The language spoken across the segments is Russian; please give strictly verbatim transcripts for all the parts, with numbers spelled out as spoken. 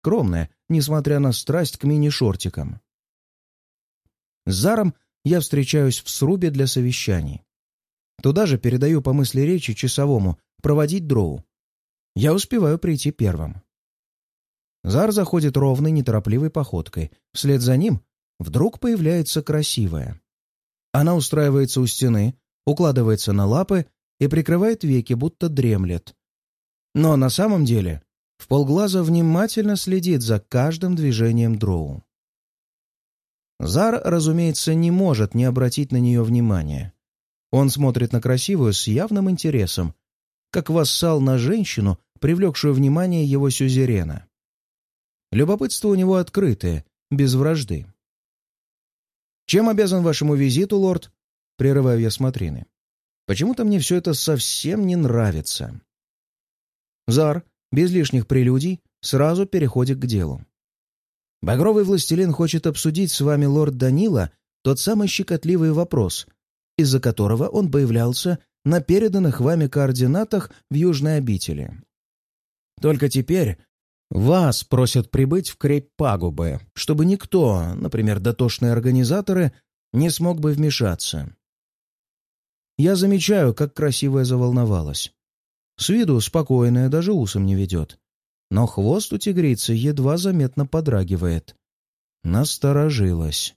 скромная, несмотря на страсть к мини-шортикам. С Заром я встречаюсь в срубе для совещаний. Туда же передаю по мысли речи часовому проводить дроу. Я успеваю прийти первым. Зар заходит ровной, неторопливой походкой. Вслед за ним вдруг появляется красивая. Она устраивается у стены, укладывается на лапы и прикрывает веки, будто дремлет. Но на самом деле вполглаза внимательно следит за каждым движением дроу. Зар, разумеется, не может не обратить на нее внимания. Он смотрит на красивую с явным интересом, как вассал на женщину, привлекшую внимание его сюзерена. Любопытство у него открытое, без вражды. «Чем обязан вашему визиту, лорд?» — прерываю я смотрины. «Почему-то мне все это совсем не нравится». Зар, без лишних прелюдий, сразу переходит к делу. «Багровый властелин хочет обсудить с вами, лорд Данила, тот самый щекотливый вопрос, из-за которого он появлялся на переданных вами координатах в Южной обители. Только теперь вас просят прибыть в крепь пагубы, чтобы никто, например, дотошные организаторы, не смог бы вмешаться». Я замечаю, как красивая заволновалась. С виду спокойная, даже усом не ведет. Но хвост у тигрицы едва заметно подрагивает. Насторожилась.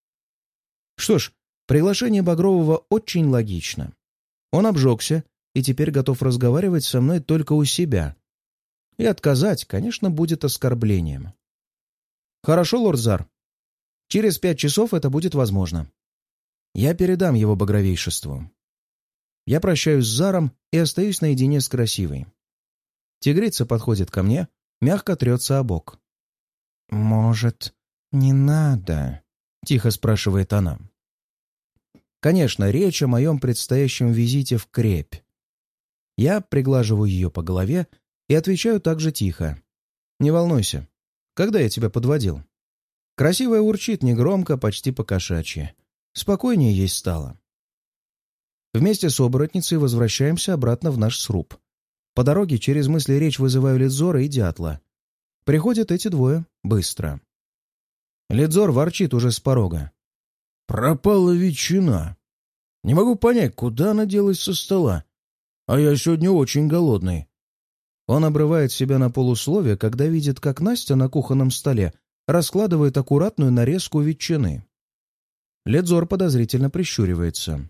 Что ж, приглашение Багрового очень логично. Он обжегся и теперь готов разговаривать со мной только у себя. И отказать, конечно, будет оскорблением. Хорошо, лорд Зар. Через пять часов это будет возможно. Я передам его багровейшеству. Я прощаюсь с Заром и остаюсь наедине с красивой. Тигрица подходит ко мне, мягко трется о бок. «Может, не надо?» — тихо спрашивает она. Конечно, речь о моем предстоящем визите в крепь. Я приглаживаю ее по голове и отвечаю также тихо. «Не волнуйся. Когда я тебя подводил?» Красивая урчит негромко, почти по-кошачьи. Спокойнее ей стало. Вместе с оборотницей возвращаемся обратно в наш сруб. По дороге через мысли речь вызываю Ледзора и Дятла. Приходят эти двое быстро. Ледзор ворчит уже с порога. «Пропала ветчина. Не могу понять, куда она делась со стола. А я сегодня очень голодный». Он обрывает себя на полусловие, когда видит, как Настя на кухонном столе раскладывает аккуратную нарезку ветчины. Ледзор подозрительно прищуривается.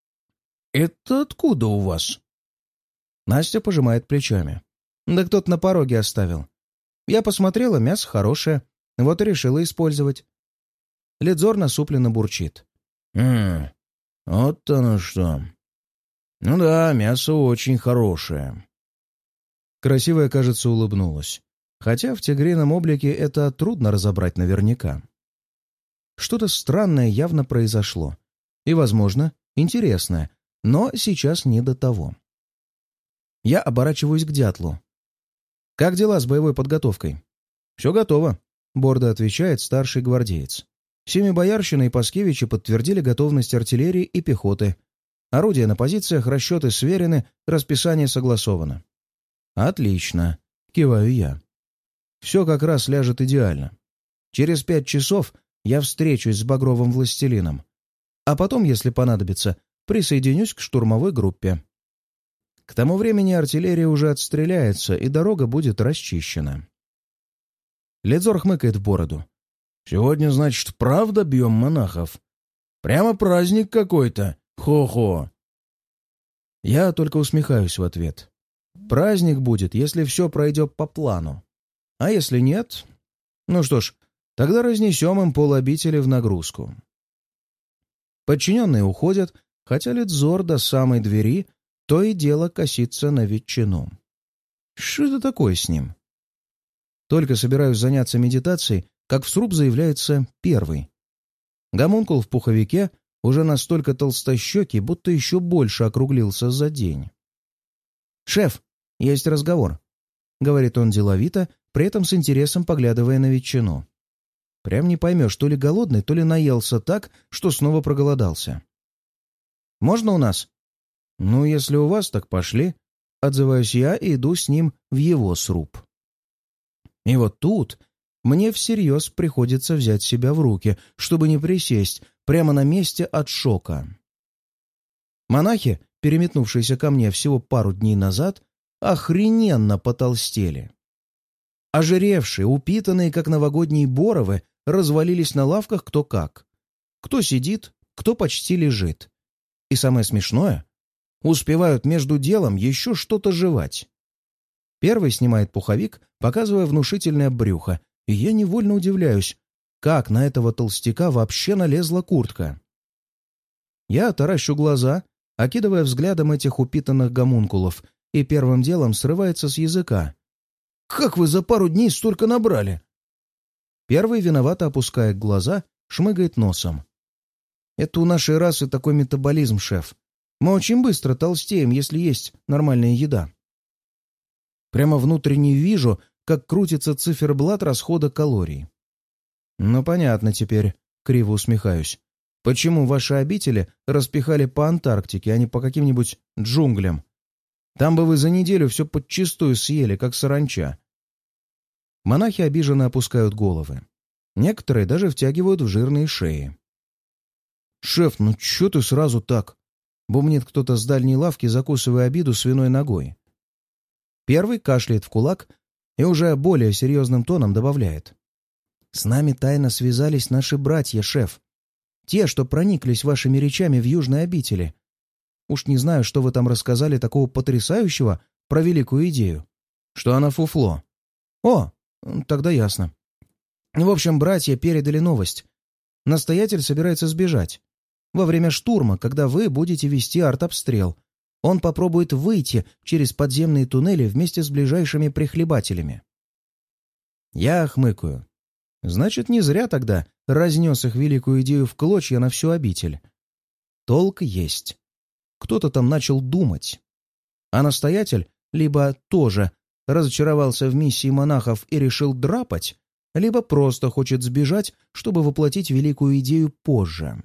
«Это откуда у вас?» Настя пожимает плечами. «Да кто-то на пороге оставил. Я посмотрела, мясо хорошее, вот и решила использовать». Ледзор насупленно бурчит. «Хм, вот оно что. Ну да, мясо очень хорошее». Красивая, кажется, улыбнулась. Хотя в тигрином облике это трудно разобрать наверняка. Что-то странное явно произошло. И, возможно, интересное, но сейчас не до того. Я оборачиваюсь к Дятлу. «Как дела с боевой подготовкой?» «Все готово», — бордо отвечает старший гвардеец. Семибоярщина и Паскевичи подтвердили готовность артиллерии и пехоты. Орудия на позициях, расчеты сверены, расписание согласовано. «Отлично», — киваю я. «Все как раз ляжет идеально. Через пять часов я встречусь с Багровым властелином, а потом, если понадобится, присоединюсь к штурмовой группе. К тому времени артиллерия уже отстреляется, и дорога будет расчищена». Ледзор хмыкает в бороду. «Сегодня, значит, правда бьем монахов? Прямо праздник какой-то. Хо-хо!» Я только усмехаюсь в ответ. Праздник будет, если все пройдет по плану. А если нет? Ну что ж, тогда разнесем им полобители в нагрузку. Подчиненные уходят, хотя Ледзор до самой двери то и дело косится на ветчину. Что это такое с ним? Только собираюсь заняться медитацией, как в сруб заявляется первый. Гомункул в пуховике уже настолько толстощекий, будто еще больше округлился за день. «Шеф, есть разговор», — говорит он деловито, при этом с интересом поглядывая на ветчину. Прям не поймешь, то ли голодный, то ли наелся так, что снова проголодался. «Можно у нас?» «Ну, если у вас, так пошли», — отзываюсь я и иду с ним в его сруб. И вот тут мне всерьез приходится взять себя в руки, чтобы не присесть прямо на месте от шока. Монахи, переметнувшиеся ко мне всего пару дней назад, охрененно потолстели. Ожиревшие, упитанные, как новогодние боровы, развалились на лавках кто как. Кто сидит, кто почти лежит. И самое смешное, успевают между делом еще что-то жевать. Первый снимает пуховик, показывая внушительное брюхо, и я невольно удивляюсь, как на этого толстяка вообще налезла куртка. Я таращу глаза, окидывая взглядом этих упитанных гомункулов, и первым делом срывается с языка. «Как вы за пару дней столько набрали?» Первый виновато опускает глаза, шмыгает носом. «Это у нашей расы такой метаболизм, шеф. Мы очень быстро толстеем, если есть нормальная еда». Прямо внутренне вижу, как крутится циферблат расхода калорий. «Ну, понятно теперь», — криво усмехаюсь. «Почему ваши обители распихали по Антарктике, а не по каким-нибудь джунглям? Там бы вы за неделю все подчистую съели, как саранча». Монахи обиженно опускают головы. Некоторые даже втягивают в жирные шеи. «Шеф, ну чё ты сразу так?» — бумнит кто-то с дальней лавки, закусывая обиду свиной ногой. Первый кашляет в кулак и уже более серьезным тоном добавляет. «С нами тайно связались наши братья, шеф. Те, что прониклись вашими речами в Южной обители. Уж не знаю, что вы там рассказали такого потрясающего про великую идею. Что она фуфло. О, тогда ясно. В общем, братья передали новость. Настоятель собирается сбежать. Во время штурма, когда вы будете вести артобстрел, он попробует выйти через подземные туннели вместе с ближайшими прихлебателями». Я хмыкаю. Значит, не зря тогда разнес их великую идею в клочья на всю обитель. Толк есть. Кто-то там начал думать. А настоятель либо тоже разочаровался в миссии монахов и решил драпать, либо просто хочет сбежать, чтобы воплотить великую идею позже.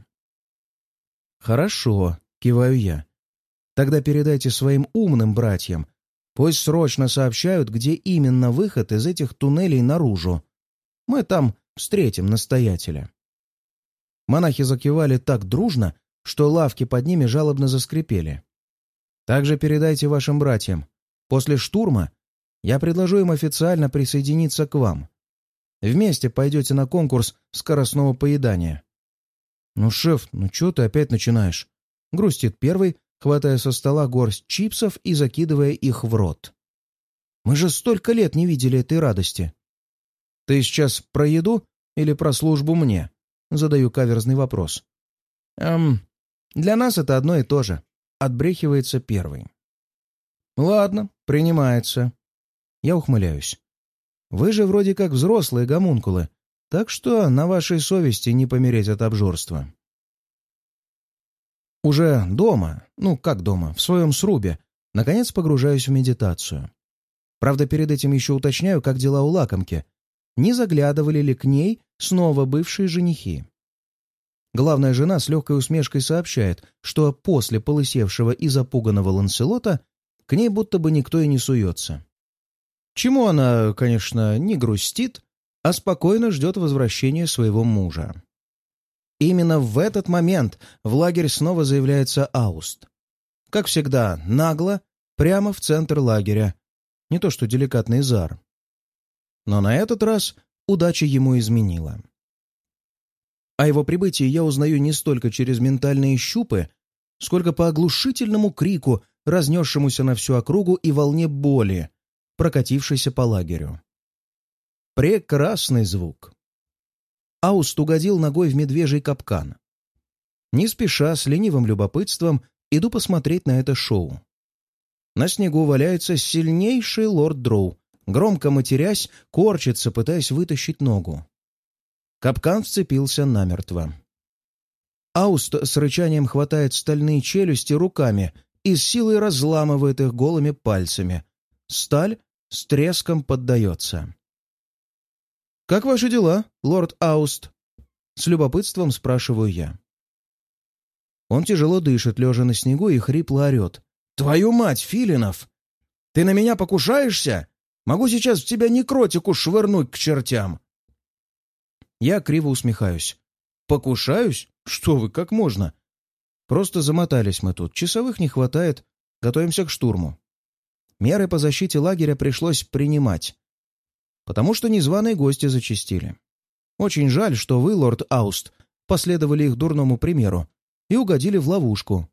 «Хорошо», — киваю я. «Тогда передайте своим умным братьям. Пусть срочно сообщают, где именно выход из этих туннелей наружу. Мы там встретим настоятеля». Монахи закивали так дружно, что лавки под ними жалобно заскрипели. «Также передайте вашим братьям. После штурма я предложу им официально присоединиться к вам. Вместе пойдете на конкурс скоростного поедания». «Ну, шеф, ну чё ты опять начинаешь?» — грустит первый, хватая со стола горсть чипсов и закидывая их в рот. «Мы же столько лет не видели этой радости». «Ты сейчас про еду или про службу мне?» — задаю каверзный вопрос. «Эм, для нас это одно и то же», — отбрехивается первый. «Ладно, принимается». Я ухмыляюсь. «Вы же вроде как взрослые гомункулы, так что на вашей совести не помереть от обжорства». Уже дома, ну как дома, в своем срубе, наконец погружаюсь в медитацию. Правда, перед этим еще уточняю, как дела у лакомки. Не заглядывали ли к ней снова бывшие женихи? Главная жена с легкой усмешкой сообщает, что после полысевшего и запуганного Ланселота к ней будто бы никто и не суется. Чему она, конечно, не грустит, а спокойно ждет возвращения своего мужа. Именно в этот момент в лагерь снова заявляется Ауст. Как всегда, нагло, прямо в центр лагеря. Не то что деликатный Зар. Но на этот раз удача ему изменила. О его прибытии я узнаю не столько через ментальные щупы, сколько по оглушительному крику, разнесшемуся на всю округу, и волне боли, прокатившейся по лагерю. Прекрасный звук. Ауст угодил ногой в медвежий капкан. Не спеша, с ленивым любопытством, иду посмотреть на это шоу. На снегу валяется сильнейший лорд Дроу, громко матерясь, корчится, пытаясь вытащить ногу. Капкан вцепился намертво. Ауст с рычанием хватает стальные челюсти руками и с силой разламывает их голыми пальцами. Сталь с треском поддается. «Как ваши дела, лорд Ауст?» — с любопытством спрашиваю я. Он тяжело дышит, лежа на снегу, и хрипло орет. «Твою мать, Филинов! Ты на меня покушаешься? Могу сейчас в тебя некротику швырнуть к чертям!» Я криво усмехаюсь. «Покушаюсь? Что вы, как можно? Просто замотались мы тут, часовых не хватает, готовимся к штурму. Меры по защите лагеря пришлось принимать, потому что незваные гости зачастили. Очень жаль, что вы, лорд Ауст, последовали их дурному примеру и угодили в ловушку».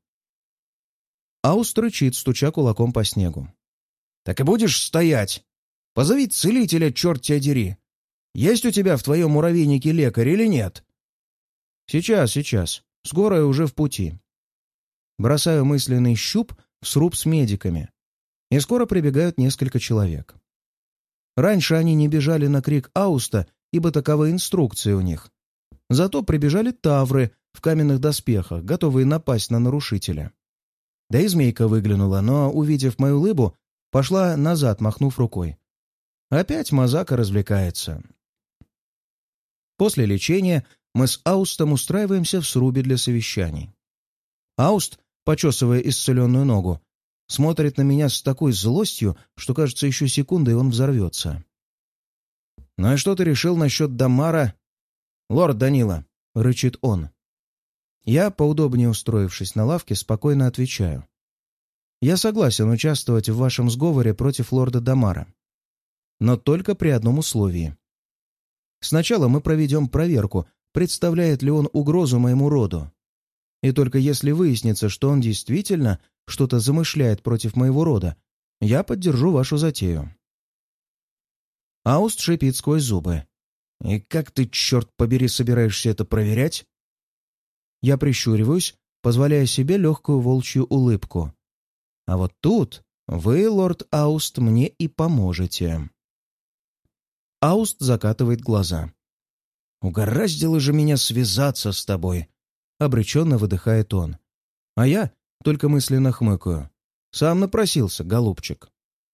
Ауст рычит, стуча кулаком по снегу. «Так и будешь стоять? Позови целителя, черт тебя дери! Есть у тебя в твоем муравейнике лекарь или нет?» «Сейчас, сейчас. Скорая уже в пути». Бросаю мысленный щуп в сруб с медиками, и скоро прибегают несколько человек. Раньше они не бежали на крик Ауста, ибо таковы инструкции у них. Зато прибежали тавры в каменных доспехах, готовые напасть на нарушителя. Да и змейка выглянула, но, увидев мою лыбу, пошла назад, махнув рукой. Опять Мазака развлекается. После лечения мы с Аустом устраиваемся в срубе для совещаний. Ауст, почесывая исцеленную ногу, смотрит на меня с такой злостью, что, кажется, еще секунда, и он взорвется. «Ну и что ты решил насчет Дамара?» «Лорд Данила», — рычит он. Я, поудобнее устроившись на лавке, спокойно отвечаю. «Я согласен участвовать в вашем сговоре против лорда Дамара. Но только при одном условии. Сначала мы проведем проверку, представляет ли он угрозу моему роду. И только если выяснится, что он действительно что-то замышляет против моего рода, я поддержу вашу затею». Ауст шипит сквозь зубы. «И как ты, черт побери, собираешься это проверять?» Я прищуриваюсь, позволяя себе легкую волчью улыбку. «А вот тут вы, лорд Ауст, мне и поможете». Ауст закатывает глаза. «Угораздило же меня связаться с тобой!» — обреченно выдыхает он. А я только мысленно хмыкаю. Сам напросился, голубчик.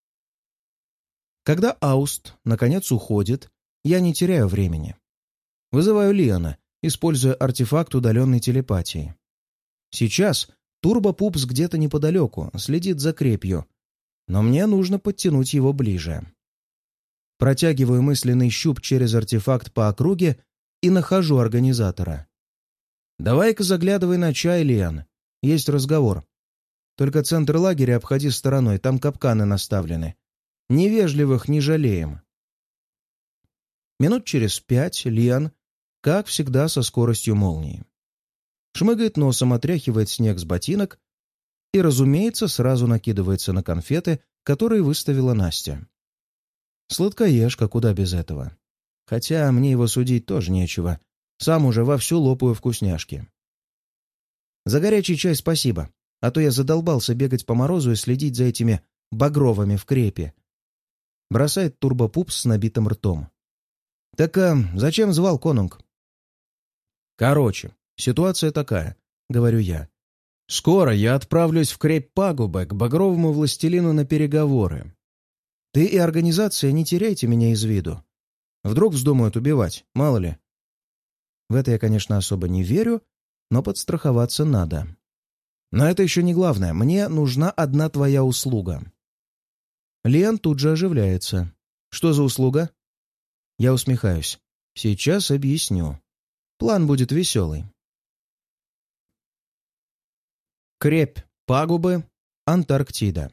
Когда Ауст, наконец, уходит, я не теряю времени. Вызываю Лиана, используя артефакт удаленной телепатии. Сейчас Турбопупс где-то неподалеку, следит за крепью, но мне нужно подтянуть его ближе. Протягиваю мысленный щуп через артефакт по округе и нахожу организатора. «Давай-ка заглядывай на чай, Лиан. Есть разговор. Только центр лагеря обходи стороной, там капканы наставлены. Невежливых не жалеем». Минут через пять Лиан, как всегда, со скоростью молнии. Шмыгает носом, отряхивает снег с ботинок и, разумеется, сразу накидывается на конфеты, которые выставила Настя. Сладкоежка, куда без этого. Хотя мне его судить тоже нечего. Сам уже вовсю лопаю вкусняшки. «За горячий чай спасибо, а то я задолбался бегать по морозу и следить за этими багровыми в крепе». Бросает Турбопупс с набитым ртом. «Так а, зачем звал конунг?» «Короче, ситуация такая», — говорю я. «Скоро я отправлюсь в крепь пагубы к багровому властелину на переговоры. Ты и организация не теряйте меня из виду. Вдруг вздумают убивать, мало ли». В это я, конечно, особо не верю, но подстраховаться надо. Но это еще не главное. Мне нужна одна твоя услуга. Лиан тут же оживляется. «Что за услуга?» Я усмехаюсь. «Сейчас объясню. План будет веселый». Крепь пагубы, Антарктида.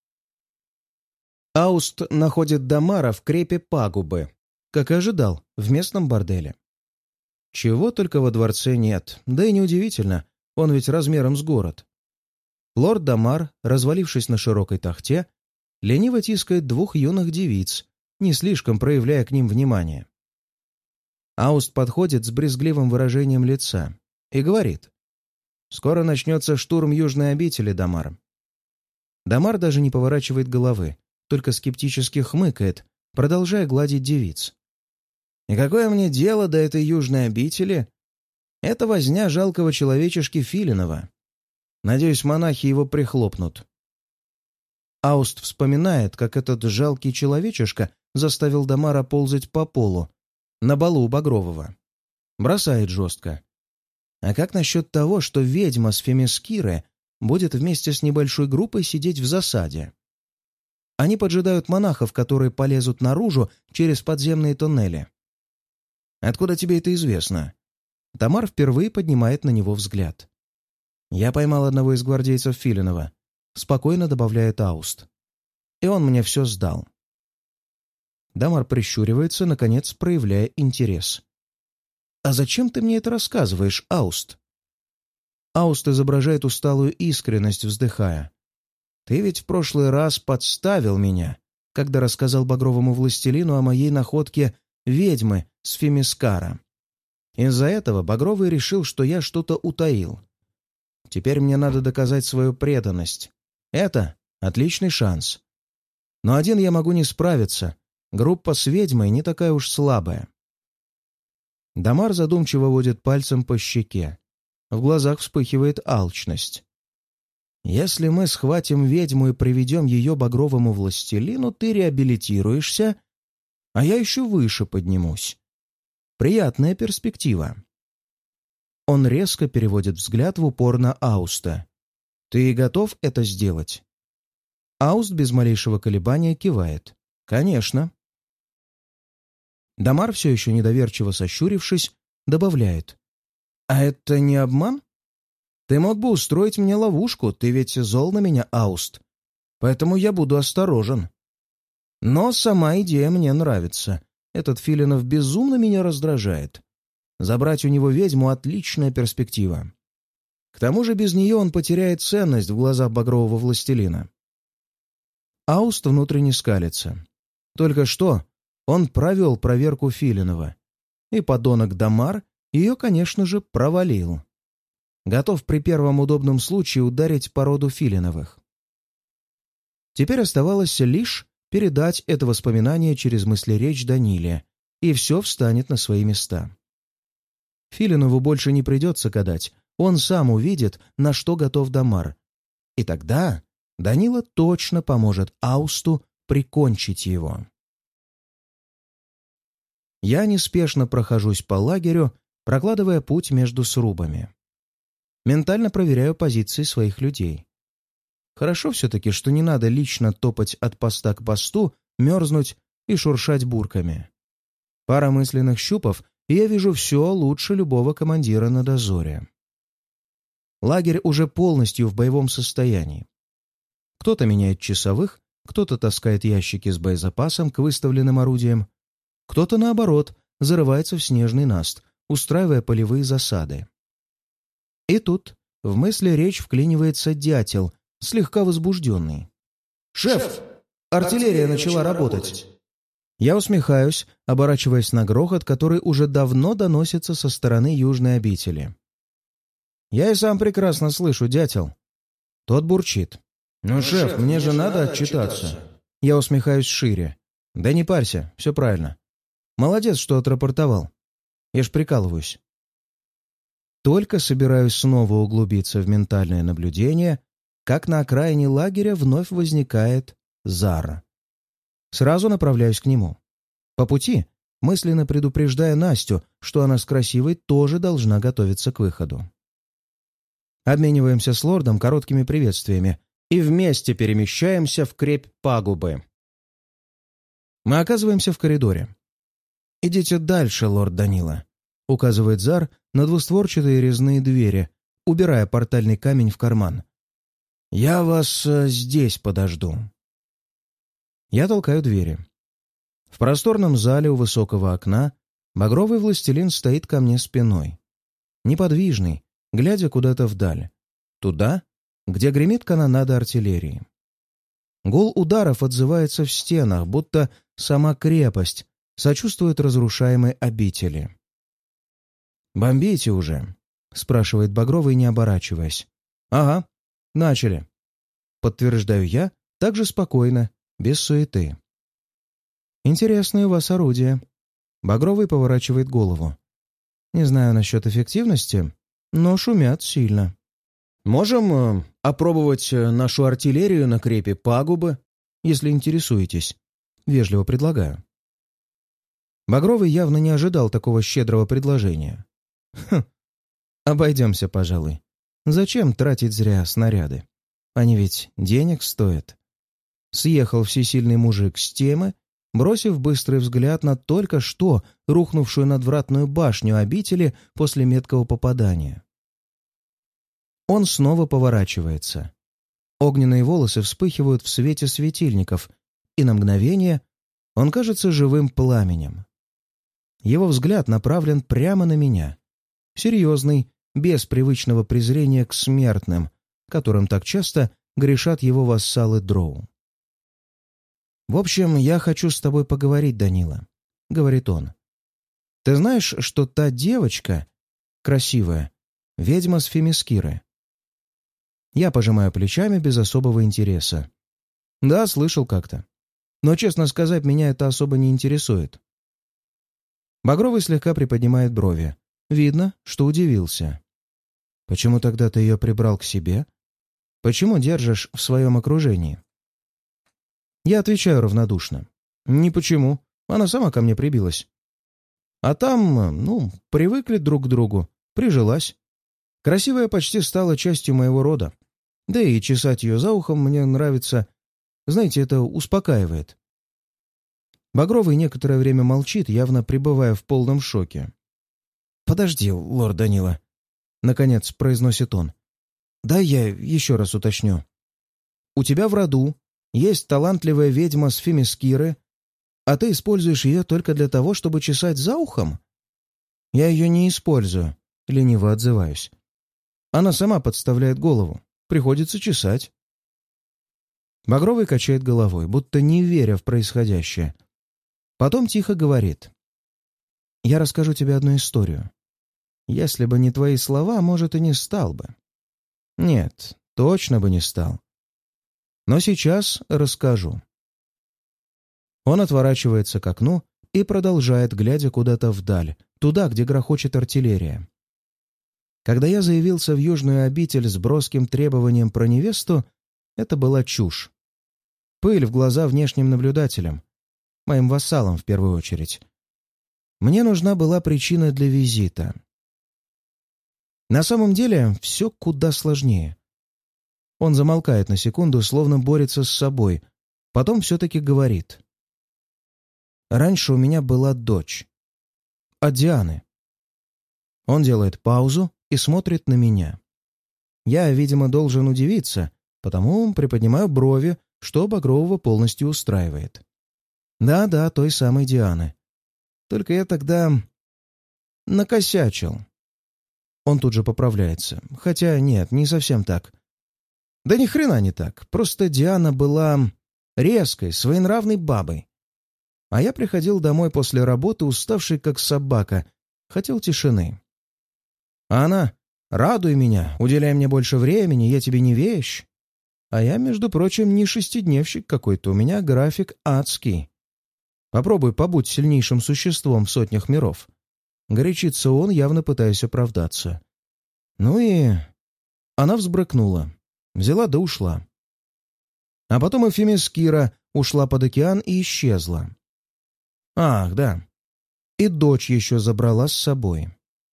Ауст находит Дамара в крепе пагубы, как и ожидал, в местном борделе. Чего только во дворце нет, да и неудивительно, он ведь размером с город. Лорд Дамар, развалившись на широкой тахте, лениво тискает двух юных девиц, не слишком проявляя к ним внимания. Ауст подходит с брезгливым выражением лица и говорит: «Скоро начнется штурм южной обители, Дамар». Дамар даже не поворачивает головы, только скептически хмыкает, продолжая гладить девиц. «И какое мне дело до этой южной обители? Это возня жалкого человечешки Филинова. Надеюсь, монахи его прихлопнут». Ауст вспоминает, как этот жалкий человечишка заставил Дамара ползать по полу, на балу у Багрового. Бросает жестко. «А как насчет того, что ведьма с Фемискиры будет вместе с небольшой группой сидеть в засаде?» Они поджидают монахов, которые полезут наружу через подземные туннели. Откуда тебе это известно? Дамар впервые поднимает на него взгляд. Я поймал одного из гвардейцев Филинова, спокойно добавляет Ауст. И он мне все сдал. Дамар прищуривается, наконец проявляя интерес. «А зачем ты мне это рассказываешь, Ауст?» Ауст изображает усталую искренность, вздыхая. «Ты ведь в прошлый раз подставил меня, когда рассказал Багровому властелину о моей находке ведьмы с Фемискара. Из-за этого Багровый решил, что я что-то утаил. Теперь мне надо доказать свою преданность. Это отличный шанс. Но один я могу не справиться. Группа с ведьмой не такая уж слабая». Дамар задумчиво водит пальцем по щеке. В глазах вспыхивает алчность. «Если мы схватим ведьму и приведем ее Багровому властелину, ты реабилитируешься, а я еще выше поднимусь. Приятная перспектива». Он резко переводит взгляд в упор на Ауста. «Ты готов это сделать?» Ауст без малейшего колебания кивает. «Конечно». Дамар, все еще недоверчиво сощурившись, добавляет. «А это не обман? Ты мог бы устроить мне ловушку, ты ведь зол на меня, Ауст. Поэтому я буду осторожен. Но сама идея мне нравится. Этот Филинов безумно меня раздражает. Забрать у него ведьму — отличная перспектива. К тому же без нее он потеряет ценность в глазах Багрового властелина». Ауст внутренне скалится. Только что он провел проверку Филинова, и подонок Дамар ее, конечно же, провалил. Готов при первом удобном случае ударить по роду Филиновых. Теперь оставалось лишь передать это воспоминание через мыслеречь Даниле, и все встанет на свои места. Филинову больше не придется гадать, он сам увидит, на что готов Дамар. И тогда Данила точно поможет Аусту прикончить его. Я неспешно прохожусь по лагерю, прокладывая путь между срубами. Ментально проверяю позиции своих людей. Хорошо все-таки, что не надо лично топать от поста к посту, мерзнуть и шуршать бурками. Пара мысленных щупов, и я вижу все лучше любого командира на дозоре. Лагерь уже полностью в боевом состоянии. Кто-то меняет часовых, кто-то таскает ящики с боезапасом к выставленным орудиям, кто-то, наоборот, зарывается в снежный наст, устраивая полевые засады. И тут в мысли речь вклинивается дятел, слегка возбужденный. «Шеф! Артиллерия начала работать!» Я усмехаюсь, оборачиваясь на грохот, который уже давно доносится со стороны южной обители. «Я и сам прекрасно слышу, дятел». Тот бурчит. «Ну, шеф, мне же надо отчитаться». Я усмехаюсь шире. «Да не парься, все правильно. Молодец, что отрапортовал. Я ж прикалываюсь». Только собираюсь снова углубиться в ментальное наблюдение, как на окраине лагеря вновь возникает Зара. Сразу направляюсь к нему. По пути, мысленно предупреждая Настю, что она с красивой тоже должна готовиться к выходу. Обмениваемся с лордом короткими приветствиями и вместе перемещаемся в крепь пагубы. Мы оказываемся в коридоре. «Идите дальше, лорд Данила», — указывает Зар на двустворчатые резные двери, убирая портальный камень в карман. «Я вас э, здесь подожду». Я толкаю двери. В просторном зале у высокого окна багровый властелин стоит ко мне спиной. Неподвижный, глядя куда-то вдаль. Туда, где гремит канонада артиллерии. Гул ударов отзывается в стенах, будто сама крепость сочувствует разрушаемой обители. «Бомбите уже?» — спрашивает Багровый, не оборачиваясь. «Ага, начали». Подтверждаю я, так же спокойно, без суеты. «Интересное у вас орудие». Багровый поворачивает голову. «Не знаю насчет эффективности, но шумят сильно. Можем э, опробовать нашу артиллерию на крепе пагубы, если интересуетесь. Вежливо предлагаю». Багровый явно не ожидал такого щедрого предложения. «Хм, обойдемся, пожалуй. Зачем тратить зря снаряды? Они ведь денег стоят. съехал всесильный мужик с темы, бросив быстрый взгляд на только что рухнувшую надвратную башню обители после меткого попадания. Он снова поворачивается. Огненные волосы вспыхивают в свете светильников, и на мгновение он кажется живым пламенем. Его взгляд направлен прямо на меня. Серьезный, без привычного презрения к смертным, которым так часто грешат его вассалы Дроу. «В общем, я хочу с тобой поговорить, Данила», — говорит он. «Ты знаешь, что та девочка, красивая, ведьма с Фемискиры?» Я пожимаю плечами без особого интереса. «Да, слышал как-то. Но, честно сказать, меня это особо не интересует». Багровый слегка приподнимает брови. Видно, что удивился. «Почему тогда ты ее прибрал к себе? Почему держишь в своем окружении?» Я отвечаю равнодушно. «Ни почему. Она сама ко мне прибилась. А там, ну, привыкли друг к другу. Прижилась. Красивая почти стала частью моего рода. Да и чесать ее за ухом мне нравится. Знаете, это успокаивает». Багровый некоторое время молчит, явно пребывая в полном шоке. «Подожди, лорд Данила», — наконец произносит он. «Да я еще раз уточню. У тебя в роду есть талантливая ведьма с Фемискиры, а ты используешь ее только для того, чтобы чесать за ухом?» «Я ее не использую», — лениво отзываюсь. «Она сама подставляет голову. Приходится чесать». Багровый качает головой, будто не веря в происходящее. Потом тихо говорит. «Я расскажу тебе одну историю. Если бы не твои слова, может, и не стал бы. Нет, точно бы не стал. Но сейчас расскажу». Он отворачивается к окну и продолжает, глядя куда-то вдаль, туда, где грохочет артиллерия. Когда я заявился в южную обитель с броским требованием про невесту, это была чушь. Пыль в глаза внешним наблюдателям, моим вассалам в первую очередь. Мне нужна была причина для визита. На самом деле все куда сложнее. Он замолкает на секунду, словно борется с собой, потом все-таки говорит. «Раньше у меня была дочь. От Дианы». Он делает паузу и смотрит на меня. Я, видимо, должен удивиться, потому приподнимаю брови, что Багрового полностью устраивает. Да-да, той самой Дианы. Только я тогда накосячил. Он тут же поправляется. Хотя нет, не совсем так. Да ни хрена не так. Просто Диана была резкой, своенравной бабой. А я приходил домой после работы, уставший как собака, хотел тишины. А она: «Радуй меня, уделяй мне больше времени, я тебе не вещь». А я, между прочим, не шестидневщик какой-то, у меня график адский. Попробуй побудь сильнейшим существом в сотнях миров. Горячится он, явно пытаясь оправдаться. Ну и... Она взбрыкнула. Взяла да ушла. А потом и Фемискира ушла под океан и исчезла. Ах, да. И дочь еще забрала с собой.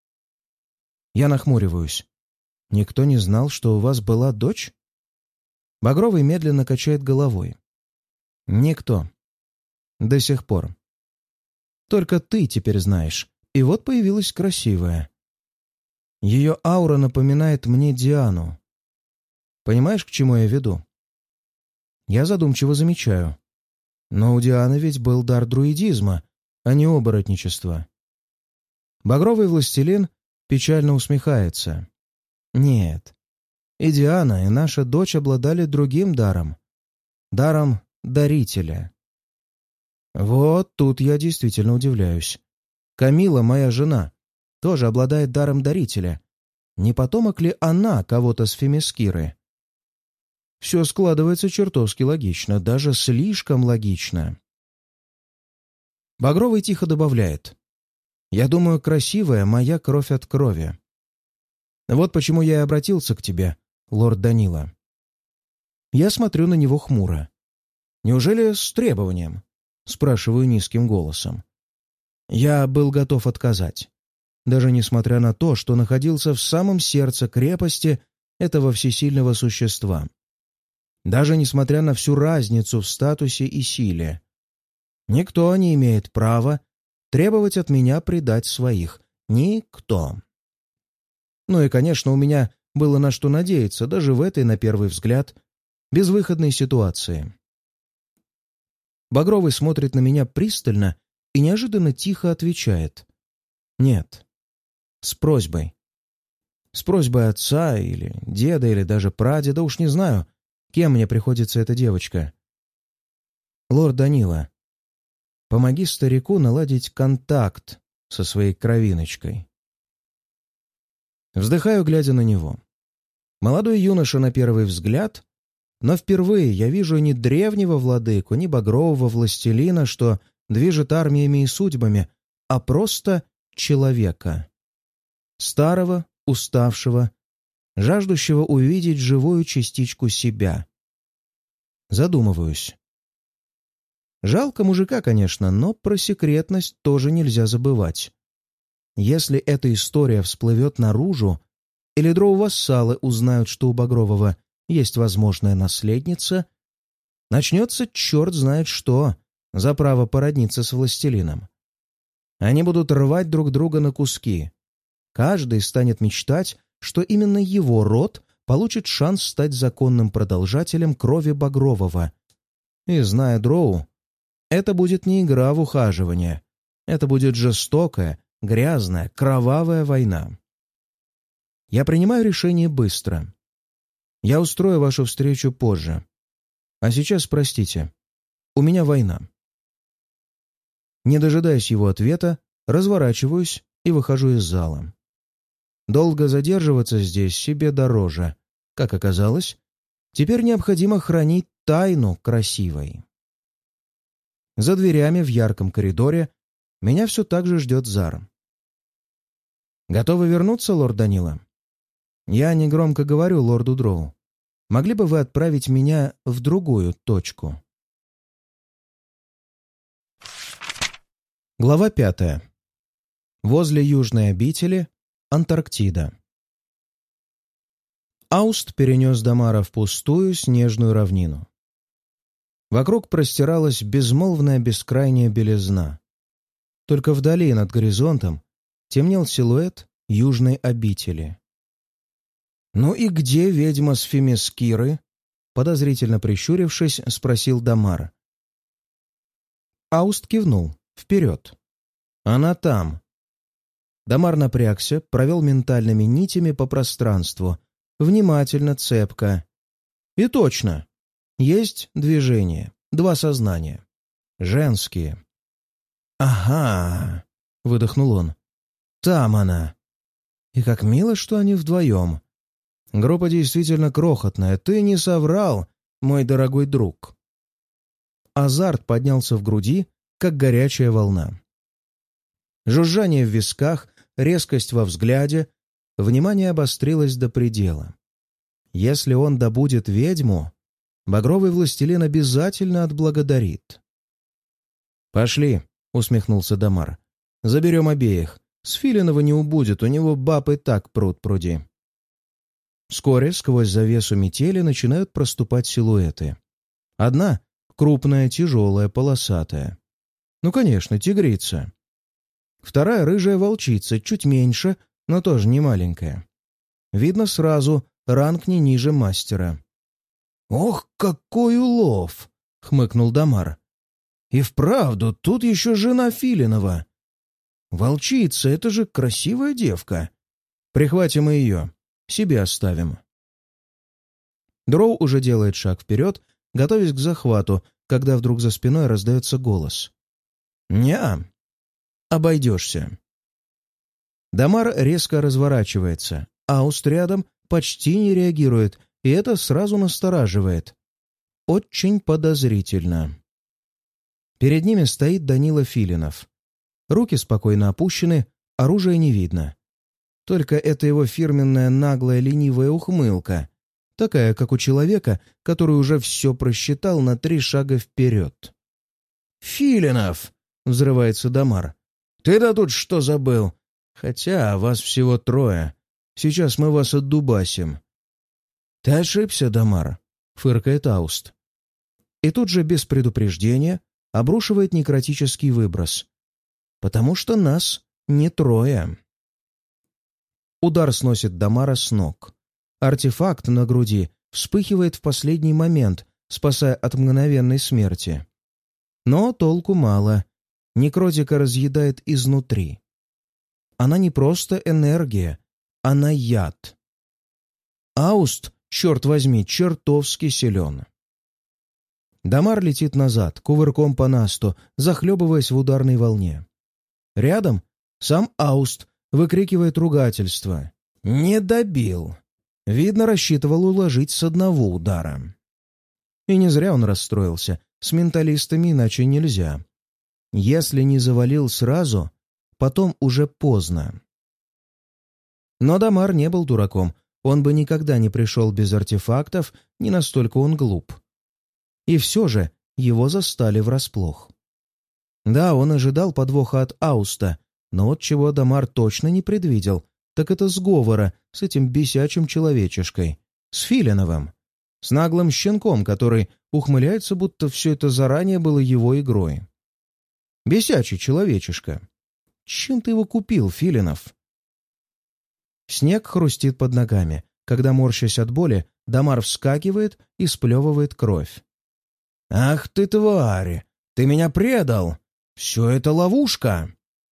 Я нахмуриваюсь. Никто не знал, что у вас была дочь? Багровый медленно качает головой. Никто. До сих пор. Только ты теперь знаешь. И вот появилась красивая. Ее аура напоминает мне Диану. Понимаешь, к чему я веду? Я задумчиво замечаю. Но у Дианы ведь был дар друидизма, а не оборотничества. Багровый властелин печально усмехается. Нет. И Диана, и наша дочь обладали другим даром. Даром дарителя. Вот тут я действительно удивляюсь. Камила, моя жена, тоже обладает даром дарителя. Не потомок ли она кого-то с Фемискиры? Все складывается чертовски логично, даже слишком логично. Багровый тихо добавляет. «Я думаю, красивая моя кровь от крови. Вот почему я и обратился к тебе, лорд Данила». Я смотрю на него хмуро. «Неужели с требованием?» — спрашиваю низким голосом. Я был готов отказать, даже несмотря на то, что находился в самом сердце крепости этого всесильного существа. Даже несмотря на всю разницу в статусе и силе. Никто не имеет права требовать от меня предать своих. Никто. Ну и, конечно, у меня было на что надеяться, даже в этой, на первый взгляд, безвыходной ситуации. Багровый смотрит на меня пристально и неожиданно тихо отвечает. Нет. С просьбой. С просьбой отца или деда, или даже прадеда, уж не знаю, кем мне приходится эта девочка. Лорд Данила, помоги старику наладить контакт со своей кровиночкой. Вздыхаю, глядя на него. Молодой юноша на первый взгляд, но впервые я вижу ни древнего владыку, ни багрового властелина, что движет армиями и судьбами, а просто человека. Старого, уставшего, жаждущего увидеть живую частичку себя. Задумываюсь. Жалко мужика, конечно, но про секретность тоже нельзя забывать. Если эта история всплывет наружу, или дроу-вассалы узнают, что у Багрового есть возможная наследница, начнется черт знает что за право породниться с властелином. Они будут рвать друг друга на куски. Каждый станет мечтать, что именно его род получит шанс стать законным продолжателем крови Багрового. И, зная дроу, это будет не игра в ухаживание. Это будет жестокая, грязная, кровавая война. Я принимаю решение быстро. Я устрою вашу встречу позже. А сейчас, простите, у меня война. Не дожидаясь его ответа, разворачиваюсь и выхожу из зала. Долго задерживаться здесь себе дороже. Как оказалось, теперь необходимо хранить тайну красивой. За дверями в ярком коридоре меня все так же ждет Зар. «Готовы вернуться, лорд Данила?» Я негромко говорю лорду Дроу. «Могли бы вы отправить меня в другую точку?» Глава пятая. Возле южной обители Антарктида. Ауст перенес Дамара в пустую снежную равнину. Вокруг простиралась безмолвная бескрайняя белизна. Только вдали над горизонтом темнел силуэт южной обители. «Ну и где ведьма с Фемискиры?» — подозрительно прищурившись, спросил Дамар. Ауст кивнул. «Вперед!» «Она там!» Дамар напрягся, провел ментальными нитями по пространству, внимательно, цепко. И точно! Есть движение, два сознания. Женские. «Ага!» — выдохнул он. «Там она!» И как мило, что они вдвоем. Группа действительно крохотная. Ты не соврал, мой дорогой друг. Азарт поднялся в груди, как горячая волна. Жужжание в висках, резкость во взгляде, внимание обострилось до предела. Если он добудет ведьму, багровый властелин обязательно отблагодарит. «Пошли», — усмехнулся Дамар. «Заберем обеих. С Филинова не убудет, у него баб и так пруд-пруди». Вскоре сквозь завесу метели начинают проступать силуэты. Одна — крупная, тяжелая, полосатая. Ну, конечно, тигрица. Вторая — рыжая волчица, чуть меньше, но тоже не маленькая. Видно сразу, ранг не ниже мастера. «Ох, какой улов!» — хмыкнул Дамар. «И вправду, тут еще жена Филинова. Волчица — это же красивая девка. Прихватим и ее, себе оставим». Дроу уже делает шаг вперед, готовясь к захвату, когда вдруг за спиной раздается голос. «Не-а, обойдешься». Дамар резко разворачивается, Ауст рядом почти не реагирует, и это сразу настораживает. Очень подозрительно. Перед ними стоит Данила Филинов. Руки спокойно опущены, оружия не видно. Только это его фирменная наглая ленивая ухмылка, такая, как у человека, который уже все просчитал на три шага вперед. «Филинов!» — взрывается Дамар. «Ты-то тут что забыл? Хотя вас всего трое. Сейчас мы вас отдубасим». «Ты ошибся, Дамар. — фыркает Ауст. И тут же без предупреждения обрушивает некротический выброс. Потому что нас не трое. Удар сносит Дамара с ног. Артефакт на груди вспыхивает в последний момент, спасая от мгновенной смерти. Но толку мало. Некротика разъедает изнутри. Она не просто энергия, она яд. Ауст, черт возьми, чертовски силен. Дамар летит назад, кувырком по насту, захлебываясь в ударной волне. Рядом сам Ауст выкрикивает ругательство. «Не добил!» Видно, рассчитывал уложить с одного удара. И не зря он расстроился. С менталистами иначе нельзя. Если не завалил сразу, потом уже поздно. Но Дамар не был дураком. Он бы никогда не пришел без артефактов, не настолько он глуп. И все же его застали врасплох. Да, он ожидал подвоха от Ауста, но вот чего Дамар точно не предвидел, так это сговора с этим бесячим человечишкой, с Филиновым, с наглым щенком, который ухмыляется, будто все это заранее было его игрой. Бесячий человечишка. Чем ты его купил, Филинов? Снег хрустит под ногами. Когда, морщась от боли, Дамар вскакивает и сплевывает кровь. «Ах ты, тварь! Ты меня предал! Все это ловушка!»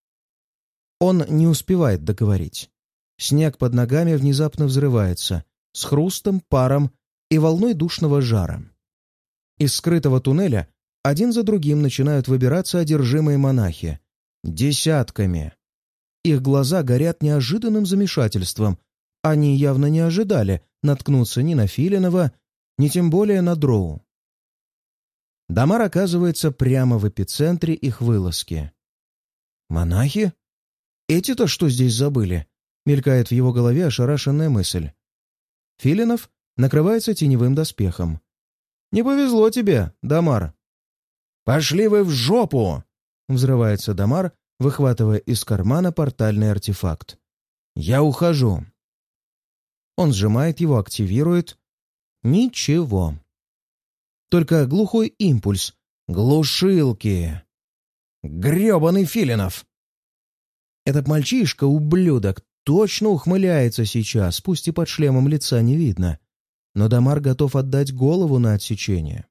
Он не успевает договорить. Снег под ногами внезапно взрывается, с хрустом, паром и волной душного жара. Из скрытого туннеля один за другим начинают выбираться одержимые монахи. Десятками. Их глаза горят неожиданным замешательством. Они явно не ожидали наткнуться ни на Филинова, ни тем более на Дроу. Дамар оказывается прямо в эпицентре их вылазки. «Монахи? Эти-то что здесь забыли?» — мелькает в его голове ошарашенная мысль. Филинов накрывается теневым доспехом. «Не повезло тебе, Дамар!» «Пошли вы в жопу!» — взрывается Дамар, выхватывая из кармана портальный артефакт. «Я ухожу!» Он сжимает его, активирует. Ничего. Только глухой импульс. Глушилки. Грёбаный Филинов! Этот мальчишка, ублюдок, точно ухмыляется сейчас, пусть и под шлемом лица не видно. Но Дамар готов отдать голову на отсечение.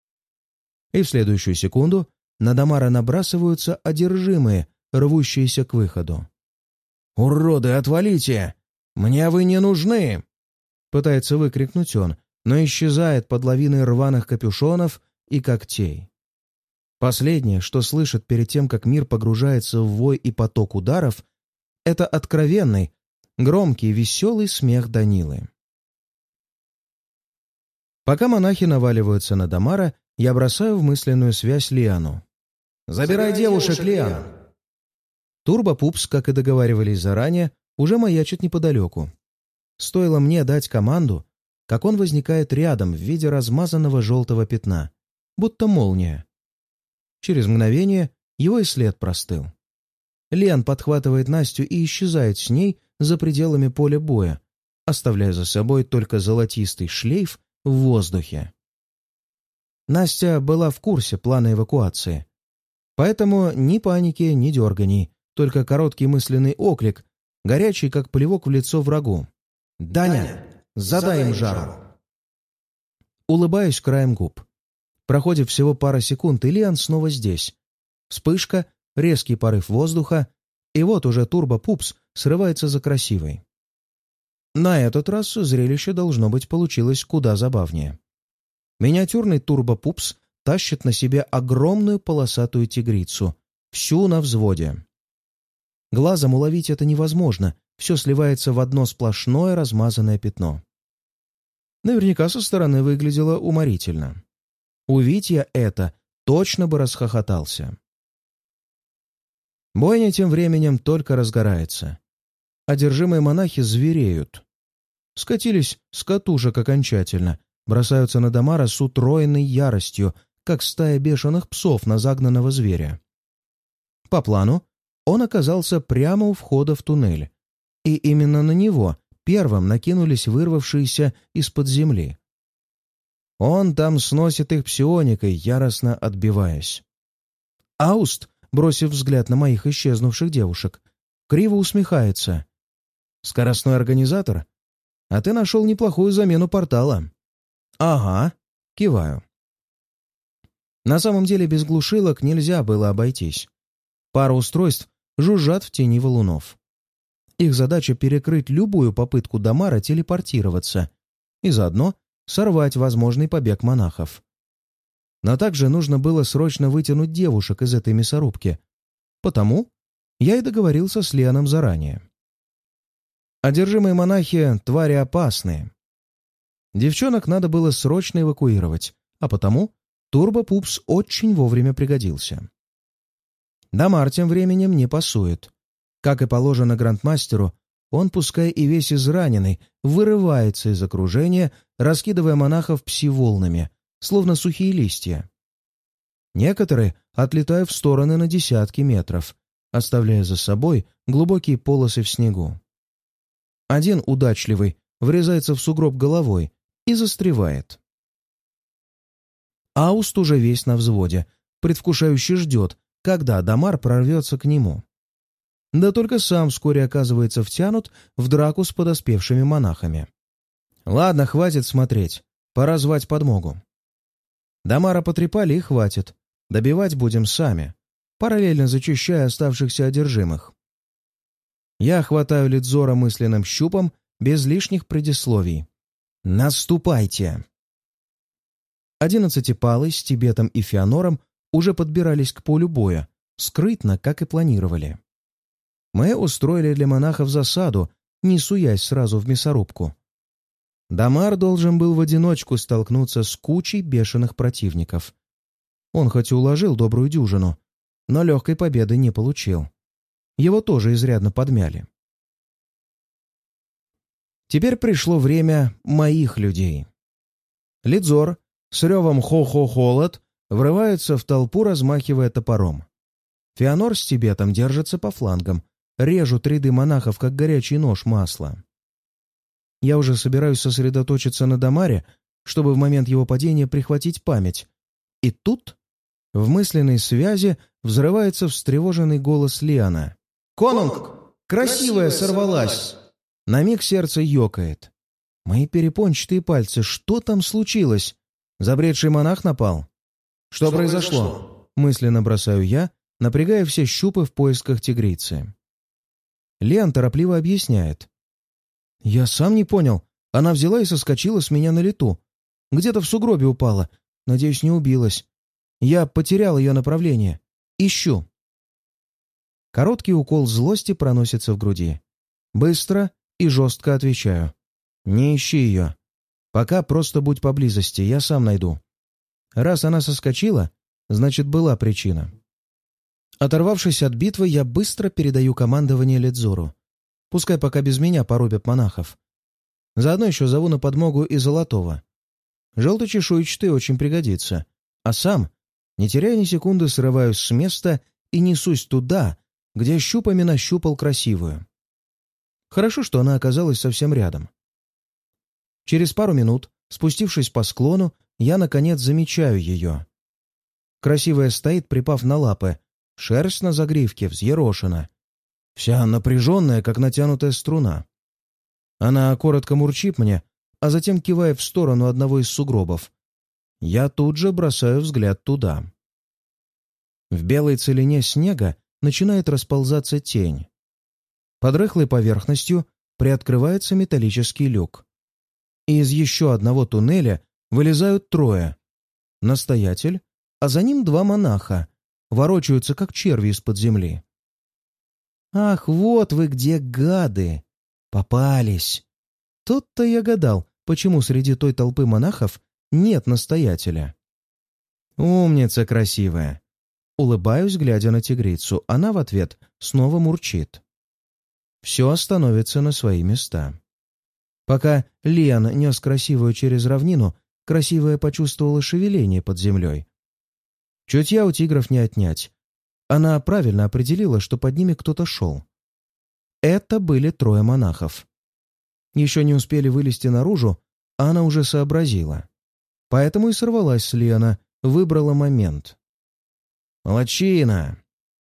И в следующую секунду на Дамара набрасываются одержимые, рвущиеся к выходу. «Уроды, отвалите! Мне вы не нужны!» Пытается выкрикнуть он, но исчезает под лавиной рваных капюшонов и когтей. Последнее, что слышит перед тем, как мир погружается в вой и поток ударов, это откровенный, громкий, веселый смех Данилы. Пока монахи наваливаются на Дамара, я бросаю в мысленную связь Лиану. «Забирай девушек, Лиан!» Турбопупс, как и договаривались заранее, уже маячит неподалеку. Стоило мне дать команду, как он возникает рядом в виде размазанного желтого пятна, будто молния. Через мгновение его и след простыл. Лиан подхватывает Настю и исчезает с ней за пределами поля боя, оставляя за собой только золотистый шлейф в воздухе. Настя была в курсе плана эвакуации, поэтому ни паники, ни дерганий, только короткий мысленный оклик, горячий, как плевок в лицо врагу. «Даня, задай им жару!» Улыбаюсь краем губ. Проходит всего пара секунд, и Лиан снова здесь. Вспышка, резкий порыв воздуха, и вот уже турбо-пупс срывается за красивой. На этот раз зрелище, должно быть, получилось куда забавнее. Миниатюрный турбо-пупс тащит на себе огромную полосатую тигрицу, всю на взводе. Глазом уловить это невозможно, все сливается в одно сплошное размазанное пятно. Наверняка со стороны выглядело уморительно. Увидь я это, точно бы расхохотался. Бойня тем временем только разгорается. Одержимые монахи звереют. Скатились с катушек окончательно, бросаются на Дамара с утроенной яростью, как стая бешеных псов на загнанного зверя. По плану, он оказался прямо у входа в туннель, и именно на него первым накинулись вырвавшиеся из-под земли. Он там сносит их псионикой, яростно отбиваясь. Ауст, бросив взгляд на моих исчезнувших девушек, криво усмехается. «Скоростной организатор? А ты нашел неплохую замену портала». «Ага», — киваю. На самом деле без глушилок нельзя было обойтись. Пара устройств жужжат в тени валунов. Их задача — перекрыть любую попытку Дамара телепортироваться и заодно сорвать возможный побег монахов. Но также нужно было срочно вытянуть девушек из этой мясорубки. Потому я и договорился с Лианом заранее. Одержимые монахи — твари опасные. Девчонок надо было срочно эвакуировать, а потому Турбо-Пупс очень вовремя пригодился. Дамар тем временем не пасует. Как и положено грандмастеру, он, пускай и весь израненный, вырывается из окружения, раскидывая монахов пси-волнами, словно сухие листья. Некоторые отлетают в стороны на десятки метров, оставляя за собой глубокие полосы в снегу. Один удачливый врезается в сугроб головой и застревает. Ауст уже весь на взводе, предвкушающе ждет, когда Дамар прорвется к нему. Да только сам вскоре оказывается втянут в драку с подоспевшими монахами. Ладно, хватит смотреть, пора звать подмогу. Дамара потрепали и хватит, добивать будем сами, параллельно зачищая оставшихся одержимых. Я хватаю Лидзора мысленным щупом, без лишних предисловий. «Наступайте!» Одиннадцатипалый с Тибетом и Феонором уже подбирались к полю боя, скрытно, как и планировали. Мы устроили для монахов засаду, не суясь сразу в мясорубку. Дамар должен был в одиночку столкнуться с кучей бешеных противников. Он хоть и уложил добрую дюжину, но легкой победы не получил. Его тоже изрядно подмяли. Теперь пришло время моих людей. Лидзор с ревом «хо-хо-холод» врывается в толпу, размахивая топором. Феонор с Тибетом держатся по флангам, режут ряды монахов, как горячий нож масла. Я уже собираюсь сосредоточиться на Дамаре, чтобы в момент его падения прихватить память. И тут в мысленной связи взрывается встревоженный голос Лиана. «Конунг! Красивая сорвалась!» На миг сердце ёкает. Мои перепончатые пальцы, что там случилось? Забредший монах напал? Что, что произошло? произошло? Мысленно бросаю я, напрягая все щупы в поисках тигрицы. Лиан торопливо объясняет. Я сам не понял. Она взяла и соскочила с меня на лету. Где-то в сугробе упала. Надеюсь, не убилась. Я потерял ее направление. Ищу. Короткий укол злости проносится в груди. Быстро и жестко отвечаю. Не ищи ее. Пока просто будь поблизости, я сам найду. Раз она соскочила, значит, была причина. Оторвавшись от битвы, я быстро передаю командование Лидзору. Пускай пока без меня порубят монахов. Заодно еще зову на подмогу и Золотого. Желточешуйчатый очень пригодится. А сам, не теряя ни секунды, срываюсь с места и несусь туда, где щупами нащупал красивую. Хорошо, что она оказалась совсем рядом. Через пару минут, спустившись по склону, я, наконец, замечаю ее. Красивая стоит, припав на лапы, шерсть на загривке взъерошена. Вся напряженная, как натянутая струна. Она коротко мурчит мне, а затем кивает в сторону одного из сугробов. Я тут же бросаю взгляд туда. В белой целине снега начинает расползаться тень. Под рыхлой поверхностью приоткрывается металлический люк. И из еще одного туннеля вылезают трое. Настоятель, а за ним два монаха, ворочаются, как черви из-под земли. «Ах, вот вы где, гады! Попались!» Тут-то я гадал, почему среди той толпы монахов нет настоятеля. «Умница красивая!» Улыбаюсь, глядя на тигрицу. Она в ответ снова мурчит. Все становится на свои места. Пока Лиан нес красивую через равнину, красивая почувствовала шевеление под землей. Чутья у тигров не отнять. Она правильно определила, что под ними кто-то шел. Это были трое монахов. Еще не успели вылезти наружу, а она уже сообразила. Поэтому и сорвалась с Лена, выбрала момент. «Молодчина!»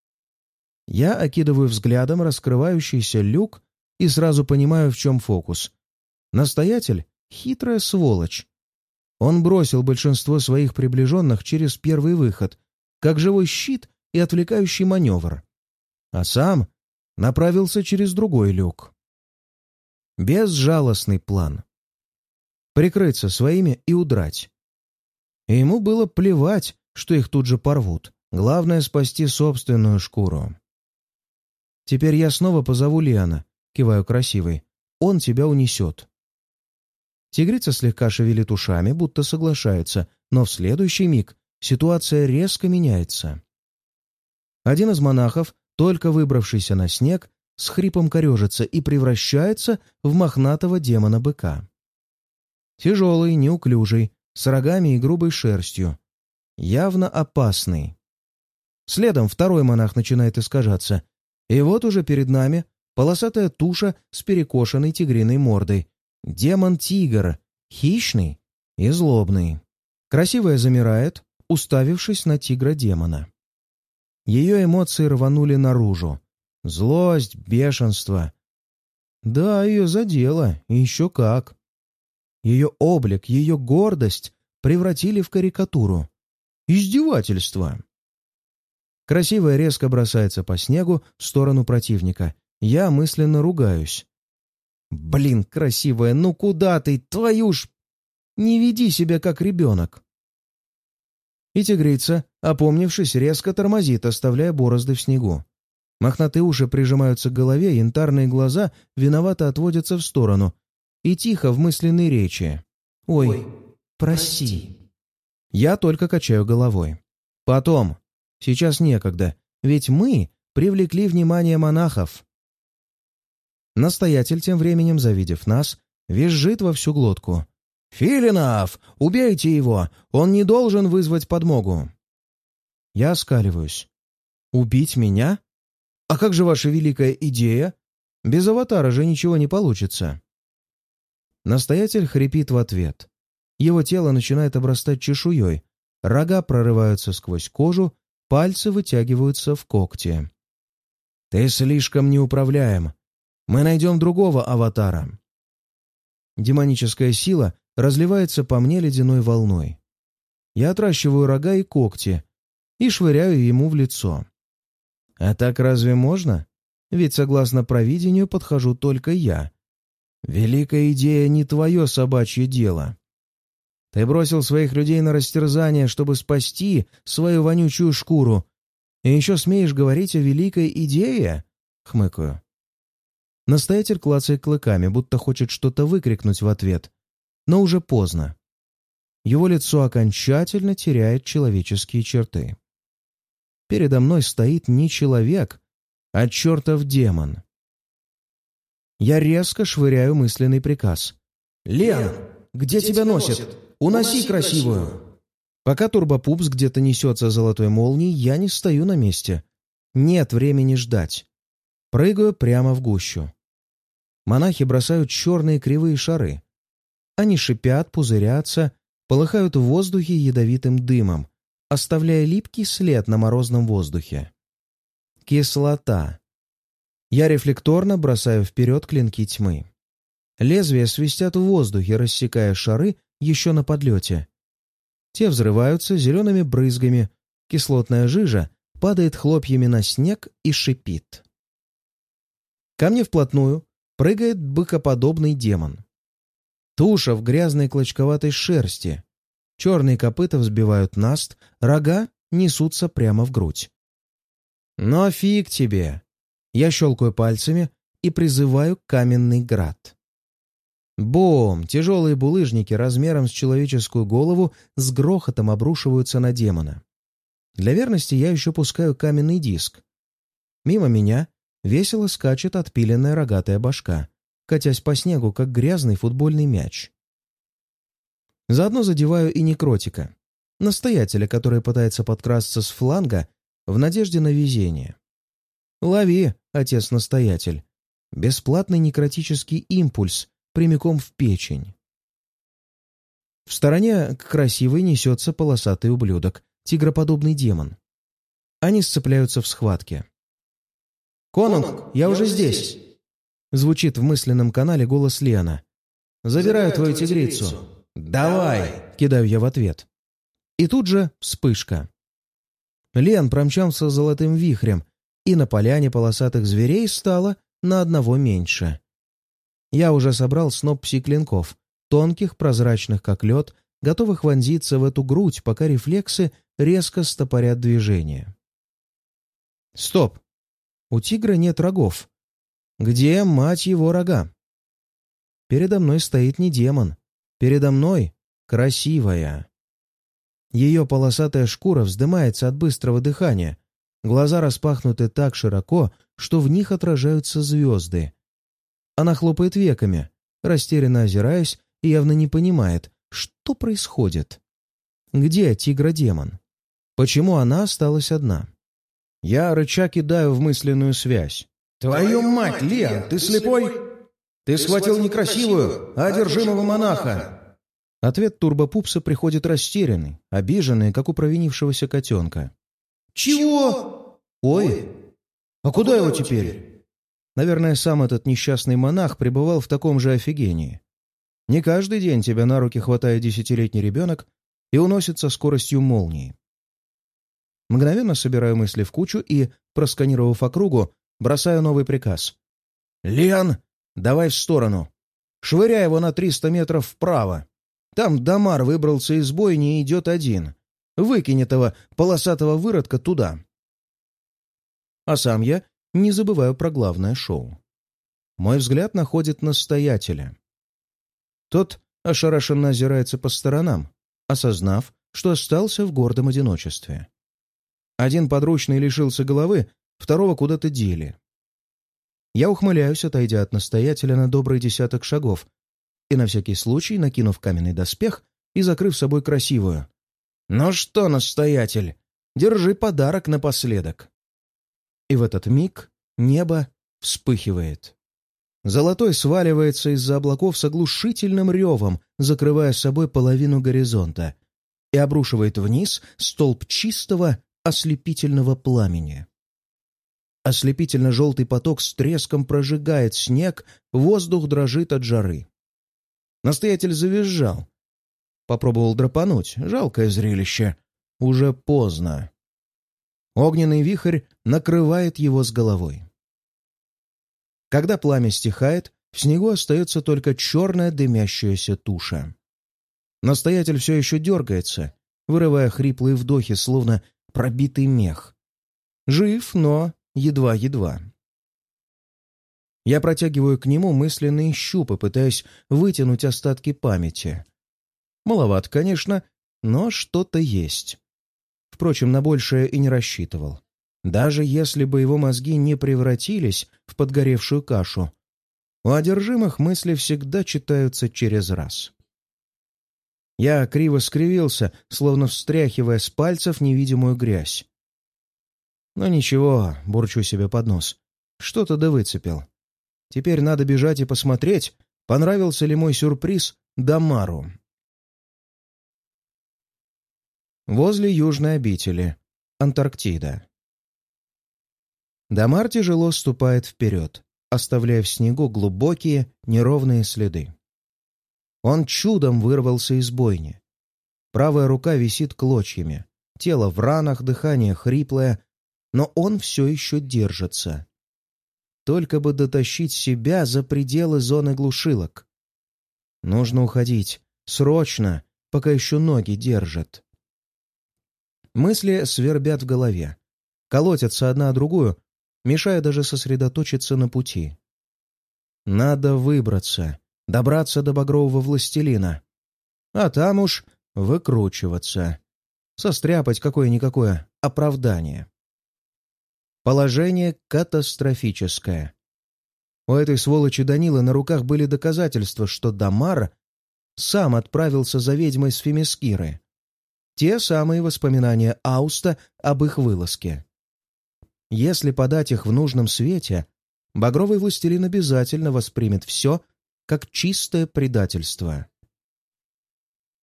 Я окидываю взглядом раскрывающийся люк и сразу понимаю, в чем фокус. Настоятель — хитрая сволочь. Он бросил большинство своих приближенных через первый выход, как живой щит и отвлекающий маневр, а сам направился через другой люк. Безжалостный план. Прикрыться своими и удрать. И ему было плевать, что их тут же порвут. Главное — спасти собственную шкуру. «Теперь я снова позову Лиана», — киваю красивой. «Он тебя унесет». Тигрица слегка шевелит ушами, будто соглашается, но в следующий миг ситуация резко меняется. Один из монахов, только выбравшийся на снег, с хрипом корежится и превращается в мохнатого демона-быка. Тяжелый, неуклюжий, с рогами и грубой шерстью. Явно опасный. Следом второй монах начинает искажаться. И вот уже перед нами полосатая туша с перекошенной тигриной мордой. Демон-тигр, хищный и злобный. Красивая замирает, уставившись на тигра-демона. Ее эмоции рванули наружу. Злость, бешенство. Да, ее задело, и еще как. Ее облик, ее гордость превратили в карикатуру. Издевательство. Красивая резко бросается по снегу в сторону противника. Я мысленно ругаюсь. «Блин, красивая, ну куда ты, твою ж... Не веди себя как ребенок!» И тигрица, опомнившись, резко тормозит, оставляя борозды в снегу. Мохнатые уши прижимаются к голове, янтарные глаза виновато отводятся в сторону. И тихо в мысленной речи. «Ой, Ой прости». Я только качаю головой. «Потом. Сейчас некогда. Ведь мы привлекли внимание монахов». Настоятель, тем временем, завидев нас, визжит во всю глотку. «Филинов! Убейте его! Он не должен вызвать подмогу!» Я оскаливаюсь. «Убить меня? А как же ваша великая идея? Без аватара же ничего не получится». Настоятель хрипит в ответ. Его тело начинает обрастать чешуей, рога прорываются сквозь кожу, пальцы вытягиваются в когти. «Ты слишком неуправляем. Мы найдем другого аватара». Демоническая сила разливается по мне ледяной волной. Я отращиваю рога и когти и швыряю ему в лицо. А так разве можно? Ведь, согласно провидению, подхожу только я. Великая идея не твое собачье дело. Ты бросил своих людей на растерзание, чтобы спасти свою вонючую шкуру. И еще смеешь говорить о великой идее? Хмыкаю. Настоятель клацает клыками, будто хочет что-то выкрикнуть в ответ. Но уже поздно. Его лицо окончательно теряет человеческие черты. Передо мной стоит не человек, а чертов демон. Я резко швыряю мысленный приказ. «Лен, где, где тебя носит? носит? Уноси, Уноси красивую!» красивую. Пока турбопупс где-то несется золотой молнией, я не стою на месте. Нет времени ждать. Прыгаю прямо в гущу. Монахи бросают черные кривые шары. Они шипят, пузырятся, полыхают в воздухе ядовитым дымом, оставляя липкий след на морозном воздухе. Кислота. Я рефлекторно бросаю вперед клинки тьмы. Лезвия свистят в воздухе, рассекая шары еще на подлете. Те взрываются зелеными брызгами, кислотная жижа падает хлопьями на снег и шипит. Ко мне вплотную прыгает быкоподобный демон. Туша в грязной клочковатой шерсти. Черные копыта взбивают наст, рога несутся прямо в грудь. «Но фиг тебе!» Я щелкаю пальцами и призываю каменный град. Бум! Тяжелые булыжники размером с человеческую голову с грохотом обрушиваются на демона. Для верности я еще пускаю каменный диск. Мимо меня весело скачет отпиленная рогатая башка, катясь по снегу, как грязный футбольный мяч. Заодно задеваю и некротика, настоятеля, который пытается подкрасться с фланга в надежде на везение. Лови, отец-настоятель. Бесплатный некротический импульс прямиком в печень. В стороне к красивой несется полосатый ублюдок, тигроподобный демон. Они сцепляются в схватке. «Конунг, я уже здесь!» Звучит в мысленном канале голос Лиана. «Забираю твою тигрицу!» «Давай!» — кидаю я в ответ. И тут же вспышка. Лиан промчался золотым вихрем, и на поляне полосатых зверей стало на одного меньше. Я уже собрал сноп пси-клинков, тонких, прозрачных как лед, готовых вонзиться в эту грудь, пока рефлексы резко стопорят движение. Стоп! У тигра нет рогов. Где, мать его, рога? Передо мной стоит не демон. Передо мной красивая. Ее полосатая шкура вздымается от быстрого дыхания. Глаза распахнуты так широко, что в них отражаются звезды. Она хлопает веками, растерянно озираясь, и явно не понимает, что происходит. Где тигра-демон? Почему она осталась одна? Я рыча кидаю в мысленную связь. «Твою мать, Лиан, ты слепой? Ты схватил не красивую, а одержимого монаха!» Ответ турбопупса приходит растерянный, обиженный, как у провинившегося котенка. «Чего?» «Ой, «А куда его теперь?» Наверное, сам этот несчастный монах пребывал в таком же офигении. Не каждый день тебя на руки хватает десятилетний ребенок и уносит со скоростью молнии. Мгновенно собираю мысли в кучу и, просканировав округу, бросаю новый приказ. «Лиан, давай в сторону. Швыряй его на триста метров вправо. Там Дамар выбрался из бойни и идет один. Выкинь этого полосатого выродка туда». А сам я не забываю про главное шоу. Мой взгляд находит настоятеля. Тот ошарашенно озирается по сторонам, осознав, что остался в гордом одиночестве. Один подручный лишился головы, второго куда-то дели. Я ухмыляюсь, отойдя от настоятеля на добрый десяток шагов, и на всякий случай, накинув каменный доспех и закрыв собой красивую. «Ну что, настоятель, держи подарок напоследок». И в этот миг небо вспыхивает. Золотой сваливается из-за облаков с оглушительным ревом, закрывая собой половину горизонта, и обрушивает вниз столб чистого ослепительного пламени. Ослепительно-желтый поток с треском прожигает снег, воздух дрожит от жары. Настоятель завизжал. Попробовал драпануть. Жалкое зрелище. Уже поздно. Огненный вихрь накрывает его с головой. Когда пламя стихает, в снегу остается только черная дымящаяся туша. Настоятель все еще дергается, вырывая хриплые вдохи, словно пробитый мех. Жив, но едва-едва. Я протягиваю к нему мысленные щупы, пытаясь вытянуть остатки памяти. Маловато, конечно, но что-то есть. Впрочем, на большее и не рассчитывал. Даже если бы его мозги не превратились в подгоревшую кашу, у одержимых мысли всегда читаются через раз. Я криво скривился, словно встряхивая с пальцев невидимую грязь. Но ничего, бурчу себе под нос. Что-то да выцепил. Теперь надо бежать и посмотреть, понравился ли мой сюрприз Дамару. Возле южной обители. Антарктида. Дамар тяжело ступает вперед, оставляя в снегу глубокие, неровные следы. Он чудом вырвался из бойни. Правая рука висит клочьями, тело в ранах, дыхание хриплое, но он все еще держится. Только бы дотащить себя за пределы зоны глушилок. Нужно уходить, срочно, пока еще ноги держат. Мысли свербят в голове, колотятся одна о другую, мешая даже сосредоточиться на пути. Надо выбраться, добраться до багрового властелина, а там уж выкручиваться, состряпать какое-никакое оправдание. Положение катастрофическое. У этой сволочи Данилы на руках были доказательства, что Дамар сам отправился за ведьмой с Фемискиры. Те самые воспоминания Ауста об их вылазке. Если подать их в нужном свете, багровый властелин обязательно воспримет все как чистое предательство.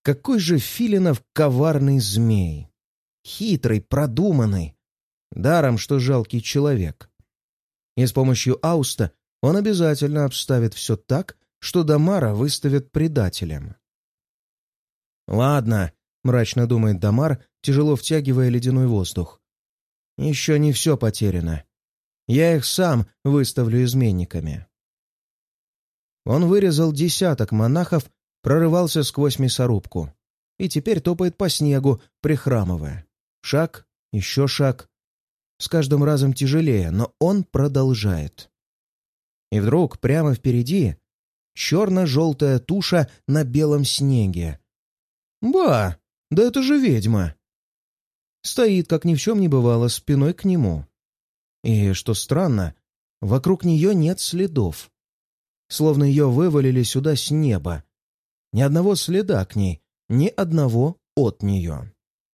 Какой же Филинов коварный змей! Хитрый, продуманный. Даром, что жалкий человек. И с помощью Ауста он обязательно обставит все так, что Дамара выставят предателем. «Ладно», — мрачно думает Дамар, тяжело втягивая ледяной воздух. «Еще не все потеряно. Я их сам выставлю изменниками». Он вырезал десяток монахов, прорывался сквозь мясорубку и теперь топает по снегу, прихрамывая. Шаг, еще шаг. С каждым разом тяжелее, но он продолжает. И вдруг прямо впереди черно-желтая туша на белом снеге. «Ба! Да это же ведьма!» Стоит, как ни в чем не бывало, спиной к нему. И, что странно, вокруг нее нет следов. Словно ее вывалили сюда с неба. Ни одного следа к ней, ни одного от нее.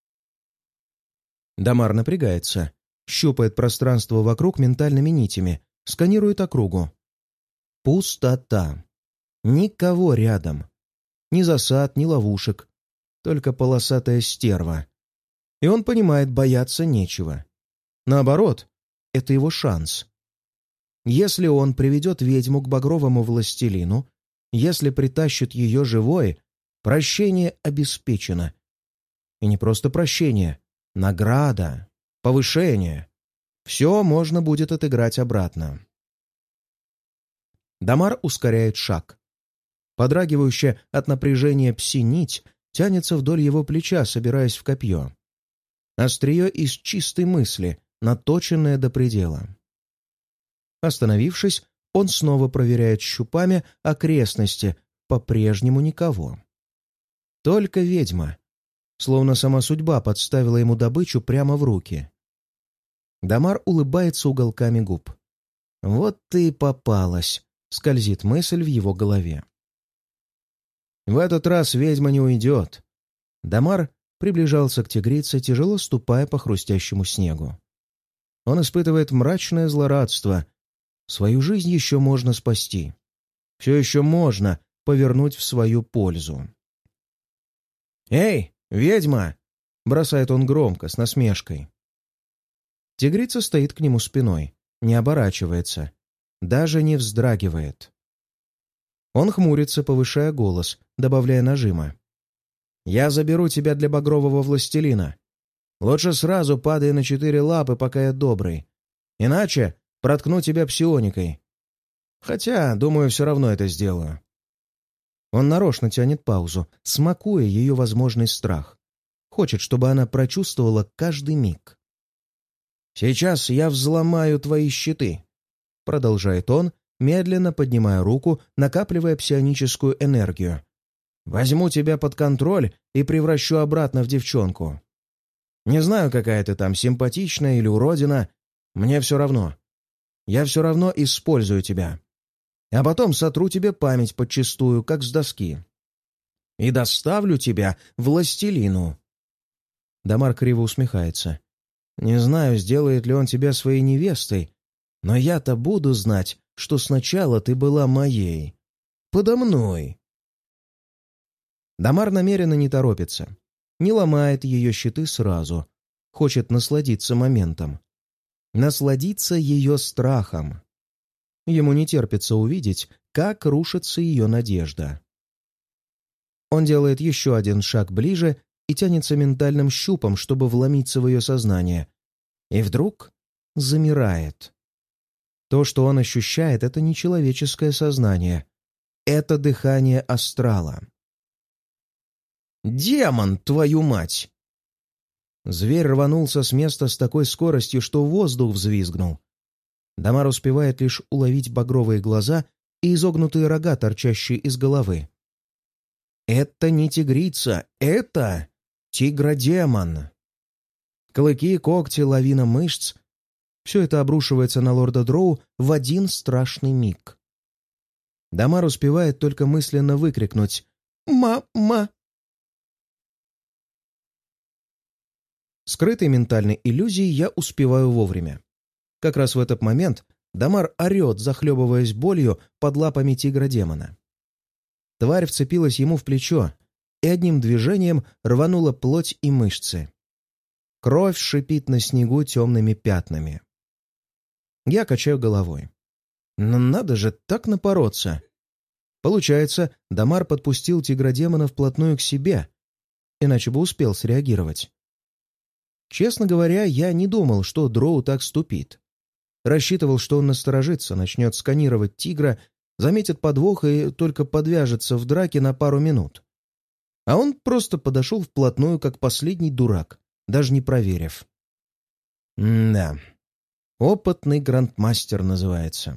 Дамар напрягается, щупает пространство вокруг ментальными нитями, сканирует округу. Пустота. Никого рядом. Ни засад, ни ловушек. Только полосатая стерва. И он понимает, бояться нечего. Наоборот, это его шанс. Если он приведет ведьму к багровому властелину, если притащит ее живой, прощение обеспечено. И не просто прощение, награда, повышение. Все можно будет отыграть обратно. Дамар ускоряет шаг. Подрагивающая от напряжения пси-нить тянется вдоль его плеча, собираясь в копье. Острие из чистой мысли, наточенное до предела. Остановившись, он снова проверяет щупами окрестности, по-прежнему никого. Только ведьма, словно сама судьба подставила ему добычу прямо в руки. Дамар улыбается уголками губ. «Вот ты и попалась», — скользит мысль в его голове. В этот раз ведьма не уйдет. Дамар приближался к тигрице, тяжело ступая по хрустящему снегу. Он испытывает мрачное злорадство. Свою жизнь еще можно спасти. Все еще можно повернуть в свою пользу. «Эй, ведьма!» — бросает он громко, с насмешкой. Тигрица стоит к нему спиной, не оборачивается, даже не вздрагивает. Он хмурится, повышая голос, добавляя нажима. «Я заберу тебя для багрового властелина. Лучше сразу падай на четыре лапы, пока я добрый. Иначе проткну тебя псионикой. Хотя, думаю, все равно это сделаю». Он нарочно тянет паузу, смакуя ее возможный страх. Хочет, чтобы она прочувствовала каждый миг. «Сейчас я взломаю твои щиты», — продолжает он, медленно поднимая руку, накапливая псионическую энергию. «Возьму тебя под контроль и превращу обратно в девчонку. Не знаю, какая ты там, симпатичная или уродина. Мне все равно. Я все равно использую тебя. А потом сотру тебе память подчистую, как с доски. И доставлю тебя властелину». Дамар криво усмехается. «Не знаю, сделает ли он тебя своей невестой, но я-то буду знать, что сначала ты была моей. Подо мной». Дамар намеренно не торопится. Не ломает ее щиты сразу. Хочет насладиться моментом. Насладиться ее страхом. Ему не терпится увидеть, как рушится ее надежда. Он делает еще один шаг ближе и тянется ментальным щупом, чтобы вломиться в ее сознание. И вдруг замирает. То, что он ощущает, — это не человеческое сознание. Это дыхание астрала. «Демон, твою мать!» Зверь рванулся с места с такой скоростью, что воздух взвизгнул. Дамар успевает лишь уловить багровые глаза и изогнутые рога, торчащие из головы. Это не тигрица, это тигродемон. Клыки, когти, лавина мышц — все это обрушивается на лорда Дроу в один страшный миг. Дамар успевает только мысленно выкрикнуть «Ма-ма!». Скрытой ментальной иллюзией я успеваю вовремя. Как раз в этот момент Дамар орет, захлебываясь болью под лапами тигра-демона. Тварь вцепилась ему в плечо, и одним движением рванула плоть и мышцы. Кровь шипит на снегу темными пятнами. Я качаю головой. Но надо же так напороться. Получается, Дамар подпустил тигродемона вплотную к себе, иначе бы успел среагировать. Честно говоря, я не думал, что Дроу так ступит. Рассчитывал, что он насторожится, начнет сканировать тигра, заметит подвох и только подвяжется в драке на пару минут. А он просто подошел вплотную, как последний дурак, даже не проверив. М-да. Опытный грандмастер называется.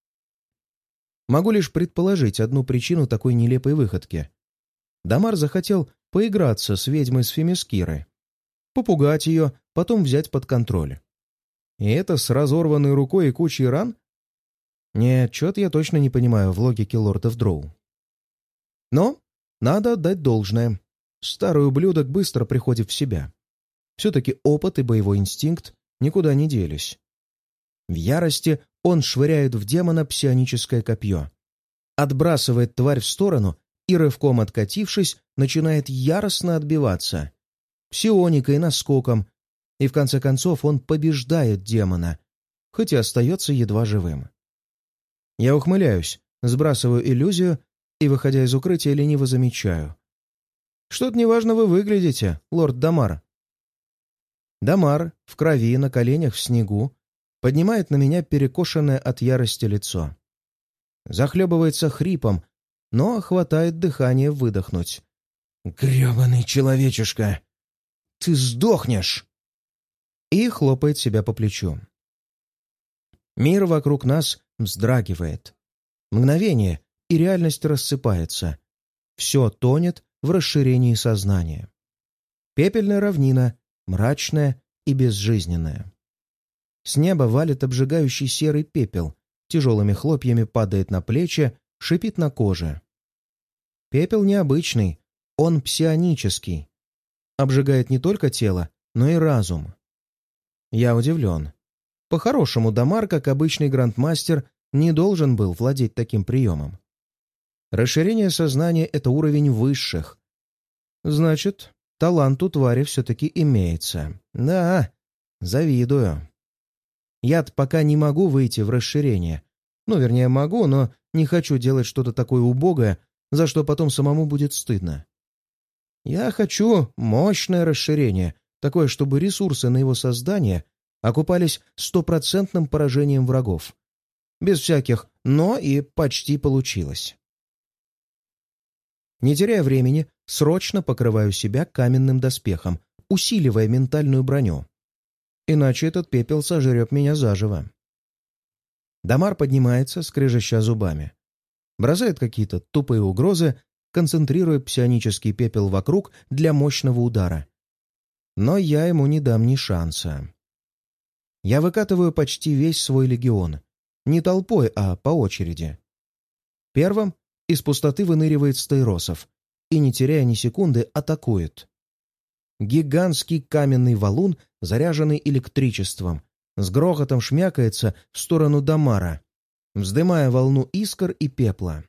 Могу лишь предположить одну причину такой нелепой выходки. Дамар захотел поиграться с ведьмой с Фемискиры, попугать ее, потом взять под контроль. И это с разорванной рукой и кучей ран? Нет, чё-то я точно не понимаю в логике лордов Дроу. Но надо отдать должное. Старый ублюдок быстро приходит в себя. Все-таки опыт и боевой инстинкт никуда не делись. В ярости он швыряет в демона псионическое копье, отбрасывает тварь в сторону и, рывком откатившись, начинает яростно отбиваться. Псионикой, наскоком, и в конце концов он побеждает демона, хоть и остается едва живым. Я ухмыляюсь, сбрасываю иллюзию и, выходя из укрытия, лениво замечаю. Что-то неважно вы выглядите, лорд Дамар. Дамар, в крови, на коленях, в снегу, поднимает на меня перекошенное от ярости лицо. Захлебывается хрипом, но хватает дыхания выдохнуть. «Гребаный человечишка! Ты сдохнешь!» И хлопает себя по плечу. Мир вокруг нас вздрагивает. Мгновение, и реальность рассыпается. Все тонет в расширении сознания. Пепельная равнина, мрачная и безжизненная. С неба валит обжигающий серый пепел, тяжелыми хлопьями падает на плечи, шипит на коже. Пепел необычный, он псионический. Обжигает не только тело, но и разум. Я удивлен. По-хорошему, Дамар, как обычный грандмастер, не должен был владеть таким приемом. Расширение сознания — это уровень высших. Значит, талант у твари все-таки имеется. Да, завидую. Я-то пока не могу выйти в расширение. Ну, вернее, могу, но не хочу делать что-то такое убогое, за что потом самому будет стыдно. Я хочу мощное расширение, такое, чтобы ресурсы на его создание окупались стопроцентным поражением врагов. Без всяких «но» и «почти получилось». Не теряя времени, срочно покрываю себя каменным доспехом, усиливая ментальную броню. Иначе этот пепел сожрет меня заживо. Дамар поднимается, скрежеща зубами. Бросает какие-то тупые угрозы, концентрируя псионический пепел вокруг для мощного удара. Но я ему не дам ни шанса. Я выкатываю почти весь свой легион. Не толпой, а по очереди. Первым из пустоты выныривает Стаиросов и, не теряя ни секунды, атакует. Гигантский каменный валун, заряженный электричеством, с грохотом шмякается в сторону Дамара, вздымая волну искр и пепла.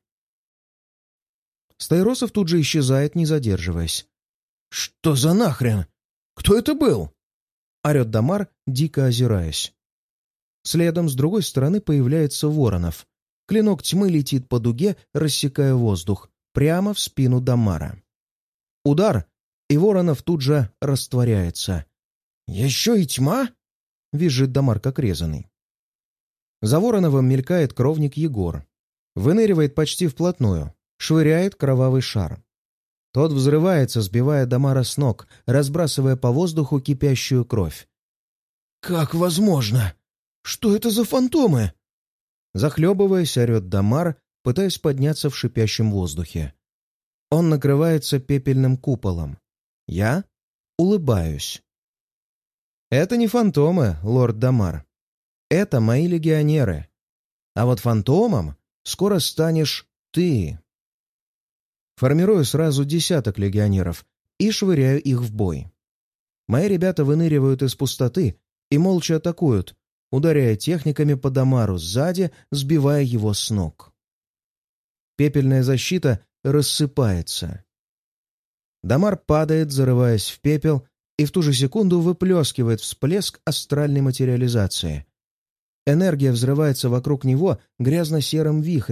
Стаиросов тут же исчезает, не задерживаясь. «Что за нахрен? Кто это был?» — орет Дамар, дико озираясь. Следом с другой стороны появляется Воронов. Клинок тьмы летит по дуге, рассекая воздух, прямо в спину Дамара. Удар, и Воронов тут же растворяется. «Еще и тьма?» — визжит Дамар, как резаный. За Вороновым мелькает кровник Егор. Выныривает почти вплотную, швыряет кровавый шар. Тот взрывается, сбивая Дамара с ног, разбрасывая по воздуху кипящую кровь. «Как возможно? Что это за фантомы?» Захлебываясь, орет Дамар, пытаясь подняться в шипящем воздухе. Он накрывается пепельным куполом. Я улыбаюсь. «Это не фантомы, лорд Дамар. Это мои легионеры. А вот фантомом скоро станешь ты». Формирую сразу десяток легионеров и швыряю их в бой. Мои ребята выныривают из пустоты и молча атакуют, ударяя техниками по Дамару сзади, сбивая его с ног. Пепельная защита рассыпается. Дамар падает, зарываясь в пепел, и в ту же секунду выплескивает всплеск астральной материализации. Энергия взрывается вокруг него грязно-серым вихрем,